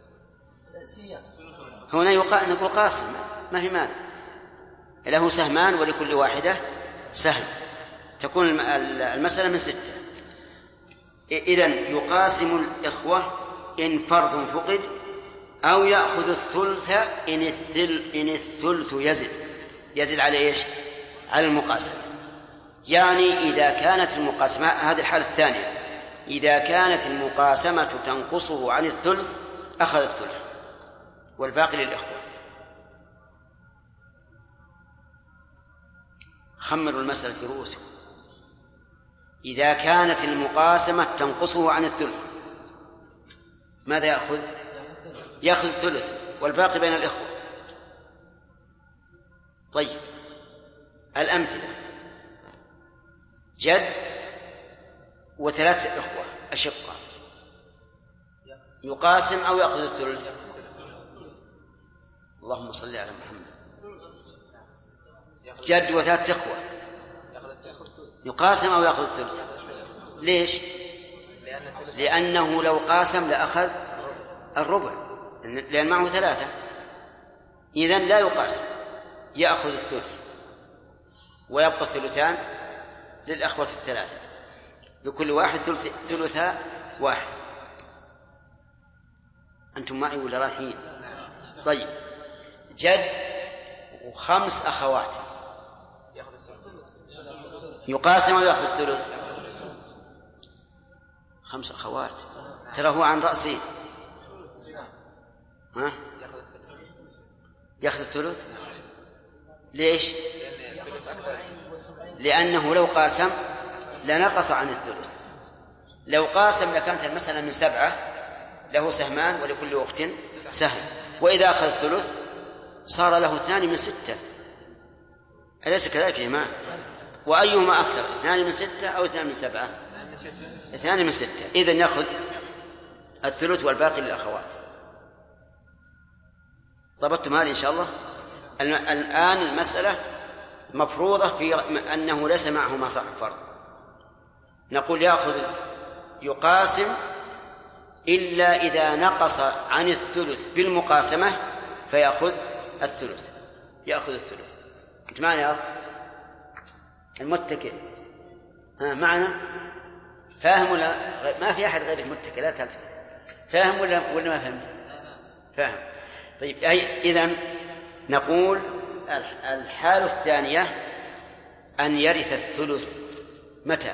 هنا يقا... نقول قاسم، ما في مانع، له سهمان ولكل واحدة سهم، تكون المسألة من ستة. إذن يقاسم الإخوة إن فرض فقد، أو يأخذ الثلث إن الثل... إن الثلث يزل يزل على إيش؟ على المقاسمة. يعني إذا كانت المقاسمة، هذه الحالة الثانية، إذا كانت المقاسمة تنقصه عن الثلث أخذ الثلث والباقي للإخوة. خمروا المسألة في رؤوسكم. إذا كانت المقاسمة تنقصه عن الثلث ماذا يأخذ؟ يأخذ الثلث والباقي بين الإخوة. طيب الأمثلة: جد وثلاث إخوة أشقة، يقاسم أو يأخذ الثلث؟ اللهم صل على محمد. جد وثلاث إخوة يقاسم أو يأخذ الثلث. ليش؟ لأنه لو قاسم لأخذ الربع، لأن معه ثلاثة، إذن لا يقاسم، يأخذ الثلث ويبقى الثلثان للأخوة الثلاثة، لكل واحد ثلث ثلثا واحد. أنتم معي ولا رايحين؟ طيب جد وخمس أخوات يقاسم ويأخذ الثلث. خمس أخوات ترى هو عن رأسه، ها؟ يأخذ الثلث. ليش؟ لأنه لو قاسم لنقص عن الثلث. لو قاسم لكانت المسألة من سبعة، له سهمان ولكل أخت سهم، وإذا أخذ الثلث صار له اثنان من ستة. أليس كذلك يا جماعة؟ وأيهما أكثر، اثنان من ستة أو اثنان من سبعة؟ اثنان من ستة. إذن يأخذ الثلث والباقي للأخوات. ضبطتم هذه إن شاء الله؟ الآن المسألة مفروضة في أنه ليس معه ما صاحب فرض. نقول يأخذ يقاسم إلا إذا نقص عن الثلث بالمقاسمة فيأخذ الثلث، يأخذ الثلث. أنت معنا يا أخ المتكئ؟ ها معنا؟ فاهم ولا ما في أحد غير المتكئ؟ لا تلتفت. فاهم ولا ولا ما فهمت؟ فاهم. طيب إذن نقول الحالة الثانية أن يرث الثلث متى؟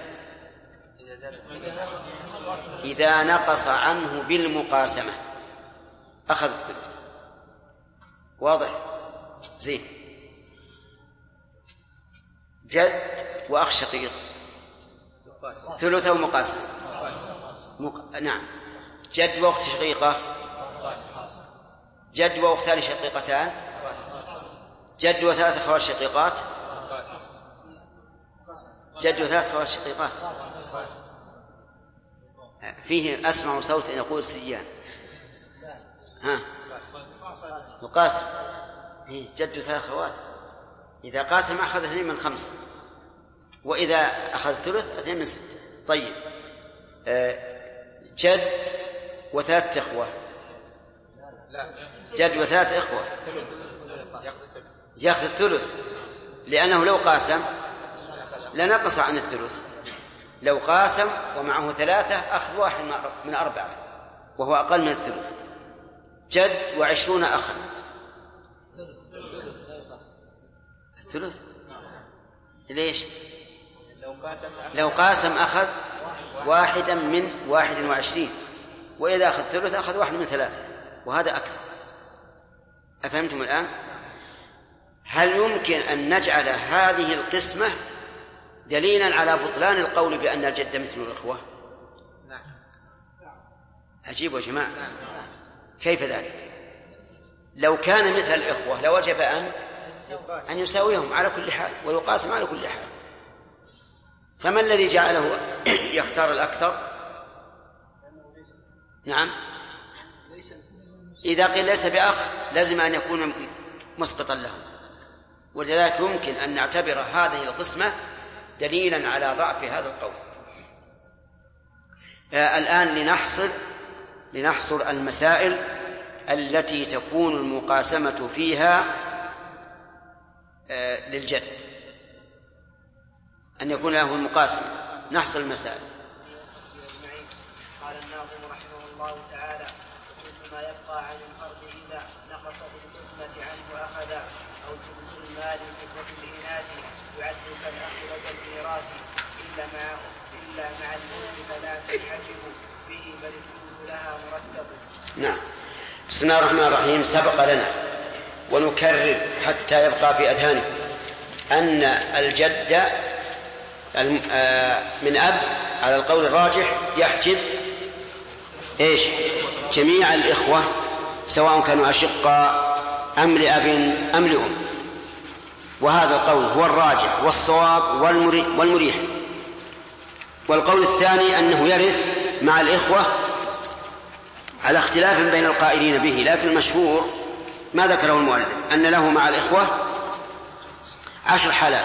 إذا نقص عنه بالمقاسمة أخذ الثلث. واضح؟ زين. جد وأخ شقيق ثلث أو مقاسمة؟ مق... نعم. جد وأخت شقيقة، جد وأختان شقيقتان، جد وثلاث أخوات شقيقات، جد وثلاث أخوات شقيقات. فيه أسمع صوت يقول سيان. ها يقاسم. جد ثلاث أخوات إذا قاسم أخذ اثنين من خمسة، وإذا أخذ ثلث اثنين من ستة. طيب جد وثلاث إخوة، جد وثلاث إخوة يأخذ الثلث، لأنه لو قاسم لنقص عن الثلث. لو قاسم ومعه ثلاثة أخذ واحد من أربعة وهو أقل من الثلث. جد وعشرون أخا الثلث. ليش؟ لو قاسم أخذ واحدا من واحد وعشرين، وإذا أخذ ثلث أخذ واحد من ثلاثة، وهذا أكثر. أفهمتم الآن؟ هل يمكن أن نجعل هذه القسمة دليلا على بطلان القول بأن الجد مثل الإخوة؟ عجيب يا جماعة، كيف ذلك؟ لو كان مثل الإخوة لوجب أن أن يساويهم على كل حال ويقاسم على كل حال. فما الذي جعله يختار الأكثر؟ نعم، إذا قيل ليس بأخ لازم أن يكون مسقطا له، ولذلك يمكن أن نعتبر هذه القسمة دليلا على ضعف هذا القول. آه الآن لنحصر لنحصر المسائل التي تكون المقاسمة فيها آه للجد، أن يكون له المقاسمة. نحصر المسائل. قال الناظم رحمه الله تعالى: وكل ما يبقى عن الفرض إذا نقص بالقسمة عنه أخذ أو سدس المال في الإناث يعد كالأخ لدى الميراث إلا مع إلا مع الموت فلا تنحجب به بل الثلث لها مرتب. نعم. بسم الله الرحمن الرحيم. سبق لنا ونكرر حتى يبقى في أذهانكم أن الجد من أب على القول الراجح يحجب إيش؟ جميع الإخوة سواء كانوا أشقاء أم لأب أم لأم، وهذا القول هو الراجح والصواب والمريح. والقول الثاني أنه يرث مع الإخوة على اختلاف بين القائلين به، لكن المشهور ما ذكره المؤلف أن له مع الإخوة عشر حالات.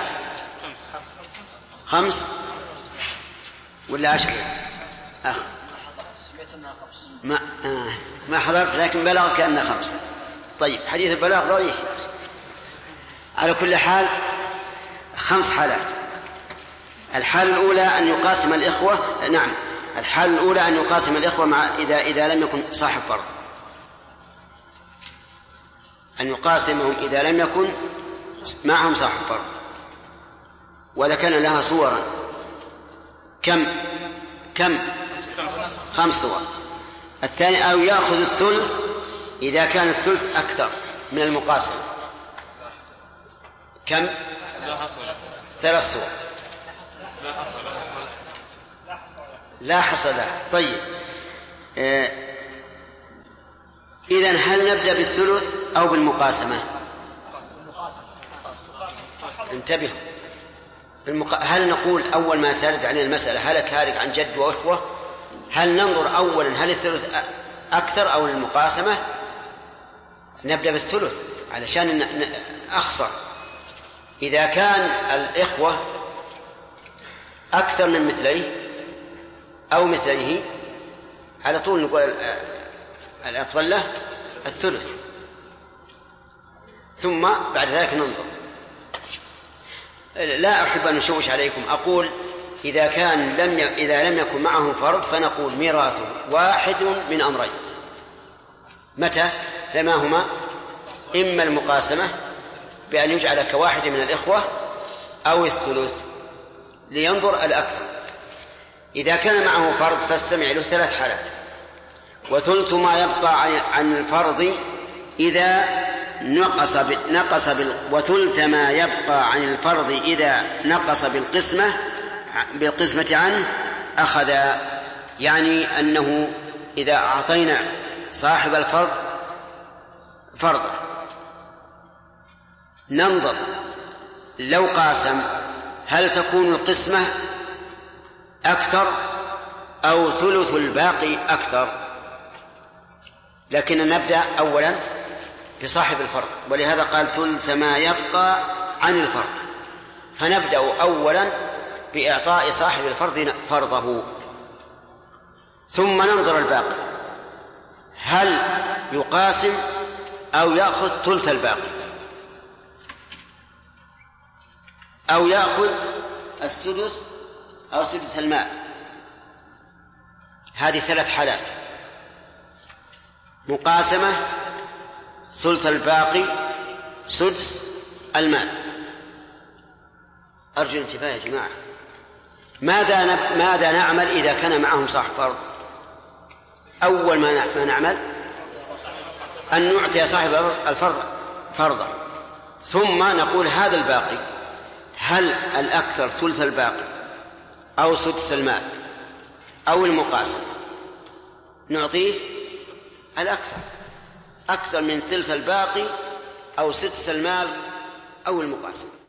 خمس ولا عشر؟ أخ ما, آه ما حضرت، لكن بلغ كأنه خمس. طيب، حديث البلاغ ضعيف. على كل حال خمس حالات. الحالة الأولى أن يقاسم الإخوة نعم الحالة الأولى أن يقاسم الإخوة مع إذا إذا لم يكن صاحب فرض، أن يقاسمهم إذا لم يكن معهم صاحب فرض. وذكرنا لها صورا. كم كم خمس صور. الثاني أو يأخذ الثلث إذا كان الثلث أكثر من المقاسم. كم؟ ثلاث صور. لا حصل له. طيب، آه إذن هل نبدأ بالثلث أو بالمقاسمة؟ انتبهوا. بالمق... هل نقول أول ما ترد علينا المسألة هلك هالك عن جد وأخوة، هل ننظر أولا هل الثلث أكثر أو المقاسمة؟ نبدأ بالثلث علشان أخسر. إذا كان الإخوة أكثر من مثليه أو مثليه على طول نقول الأفضل له الثلث، ثم بعد ذلك ننظر. لا أحب أن نشوش عليكم. أقول إذا كان لم ي... إذا لم يكن معه فرض فنقول ميراثه واحد من أمرين. متى؟ لما هما؟ إما المقاسمة بأن يجعل كواحد من الإخوة أو الثلث لينظر الأكثر. إذا كان معه فرض فاستمع له ثلاث حالات. وثلث ما يبقى عن الفرض إذا نقص ب... نقص بال... وثلث ما يبقى عن الفرض إذا نقص بالقسمة بالقسمة عنه أخذ. يعني أنه إذا أعطينا صاحب الفرض فرضه ننظر لو قاسم هل تكون القسمة أكثر أو ثلث الباقي أكثر، لكن نبدأ أولا بصاحب الفرض، ولهذا قال ثلث ما يبقى عن الفرض. فنبدأ أولا بإعطاء صاحب الفرض فرضه، ثم ننظر الباقي هل يقاسم أو يأخذ ثلث الباقي أو يأخذ السدس أو سدس المال. هذه ثلاث حالات: مقاسمة، ثلث الباقي، سدس المال. أرجو الانتباه يا جماعة. ماذا ماذا نعمل إذا كان معهم صاحب فرض؟ أول ما نعمل أن نعطي صاحب الفرض فرضه، ثم نقول هذا الباقي هل الأكثر ثلث الباقي أو سدس المال أو المقاسم؟ نعطيه الأكثر، أكثر من ثلث الباقي أو سدس المال أو المقاسم.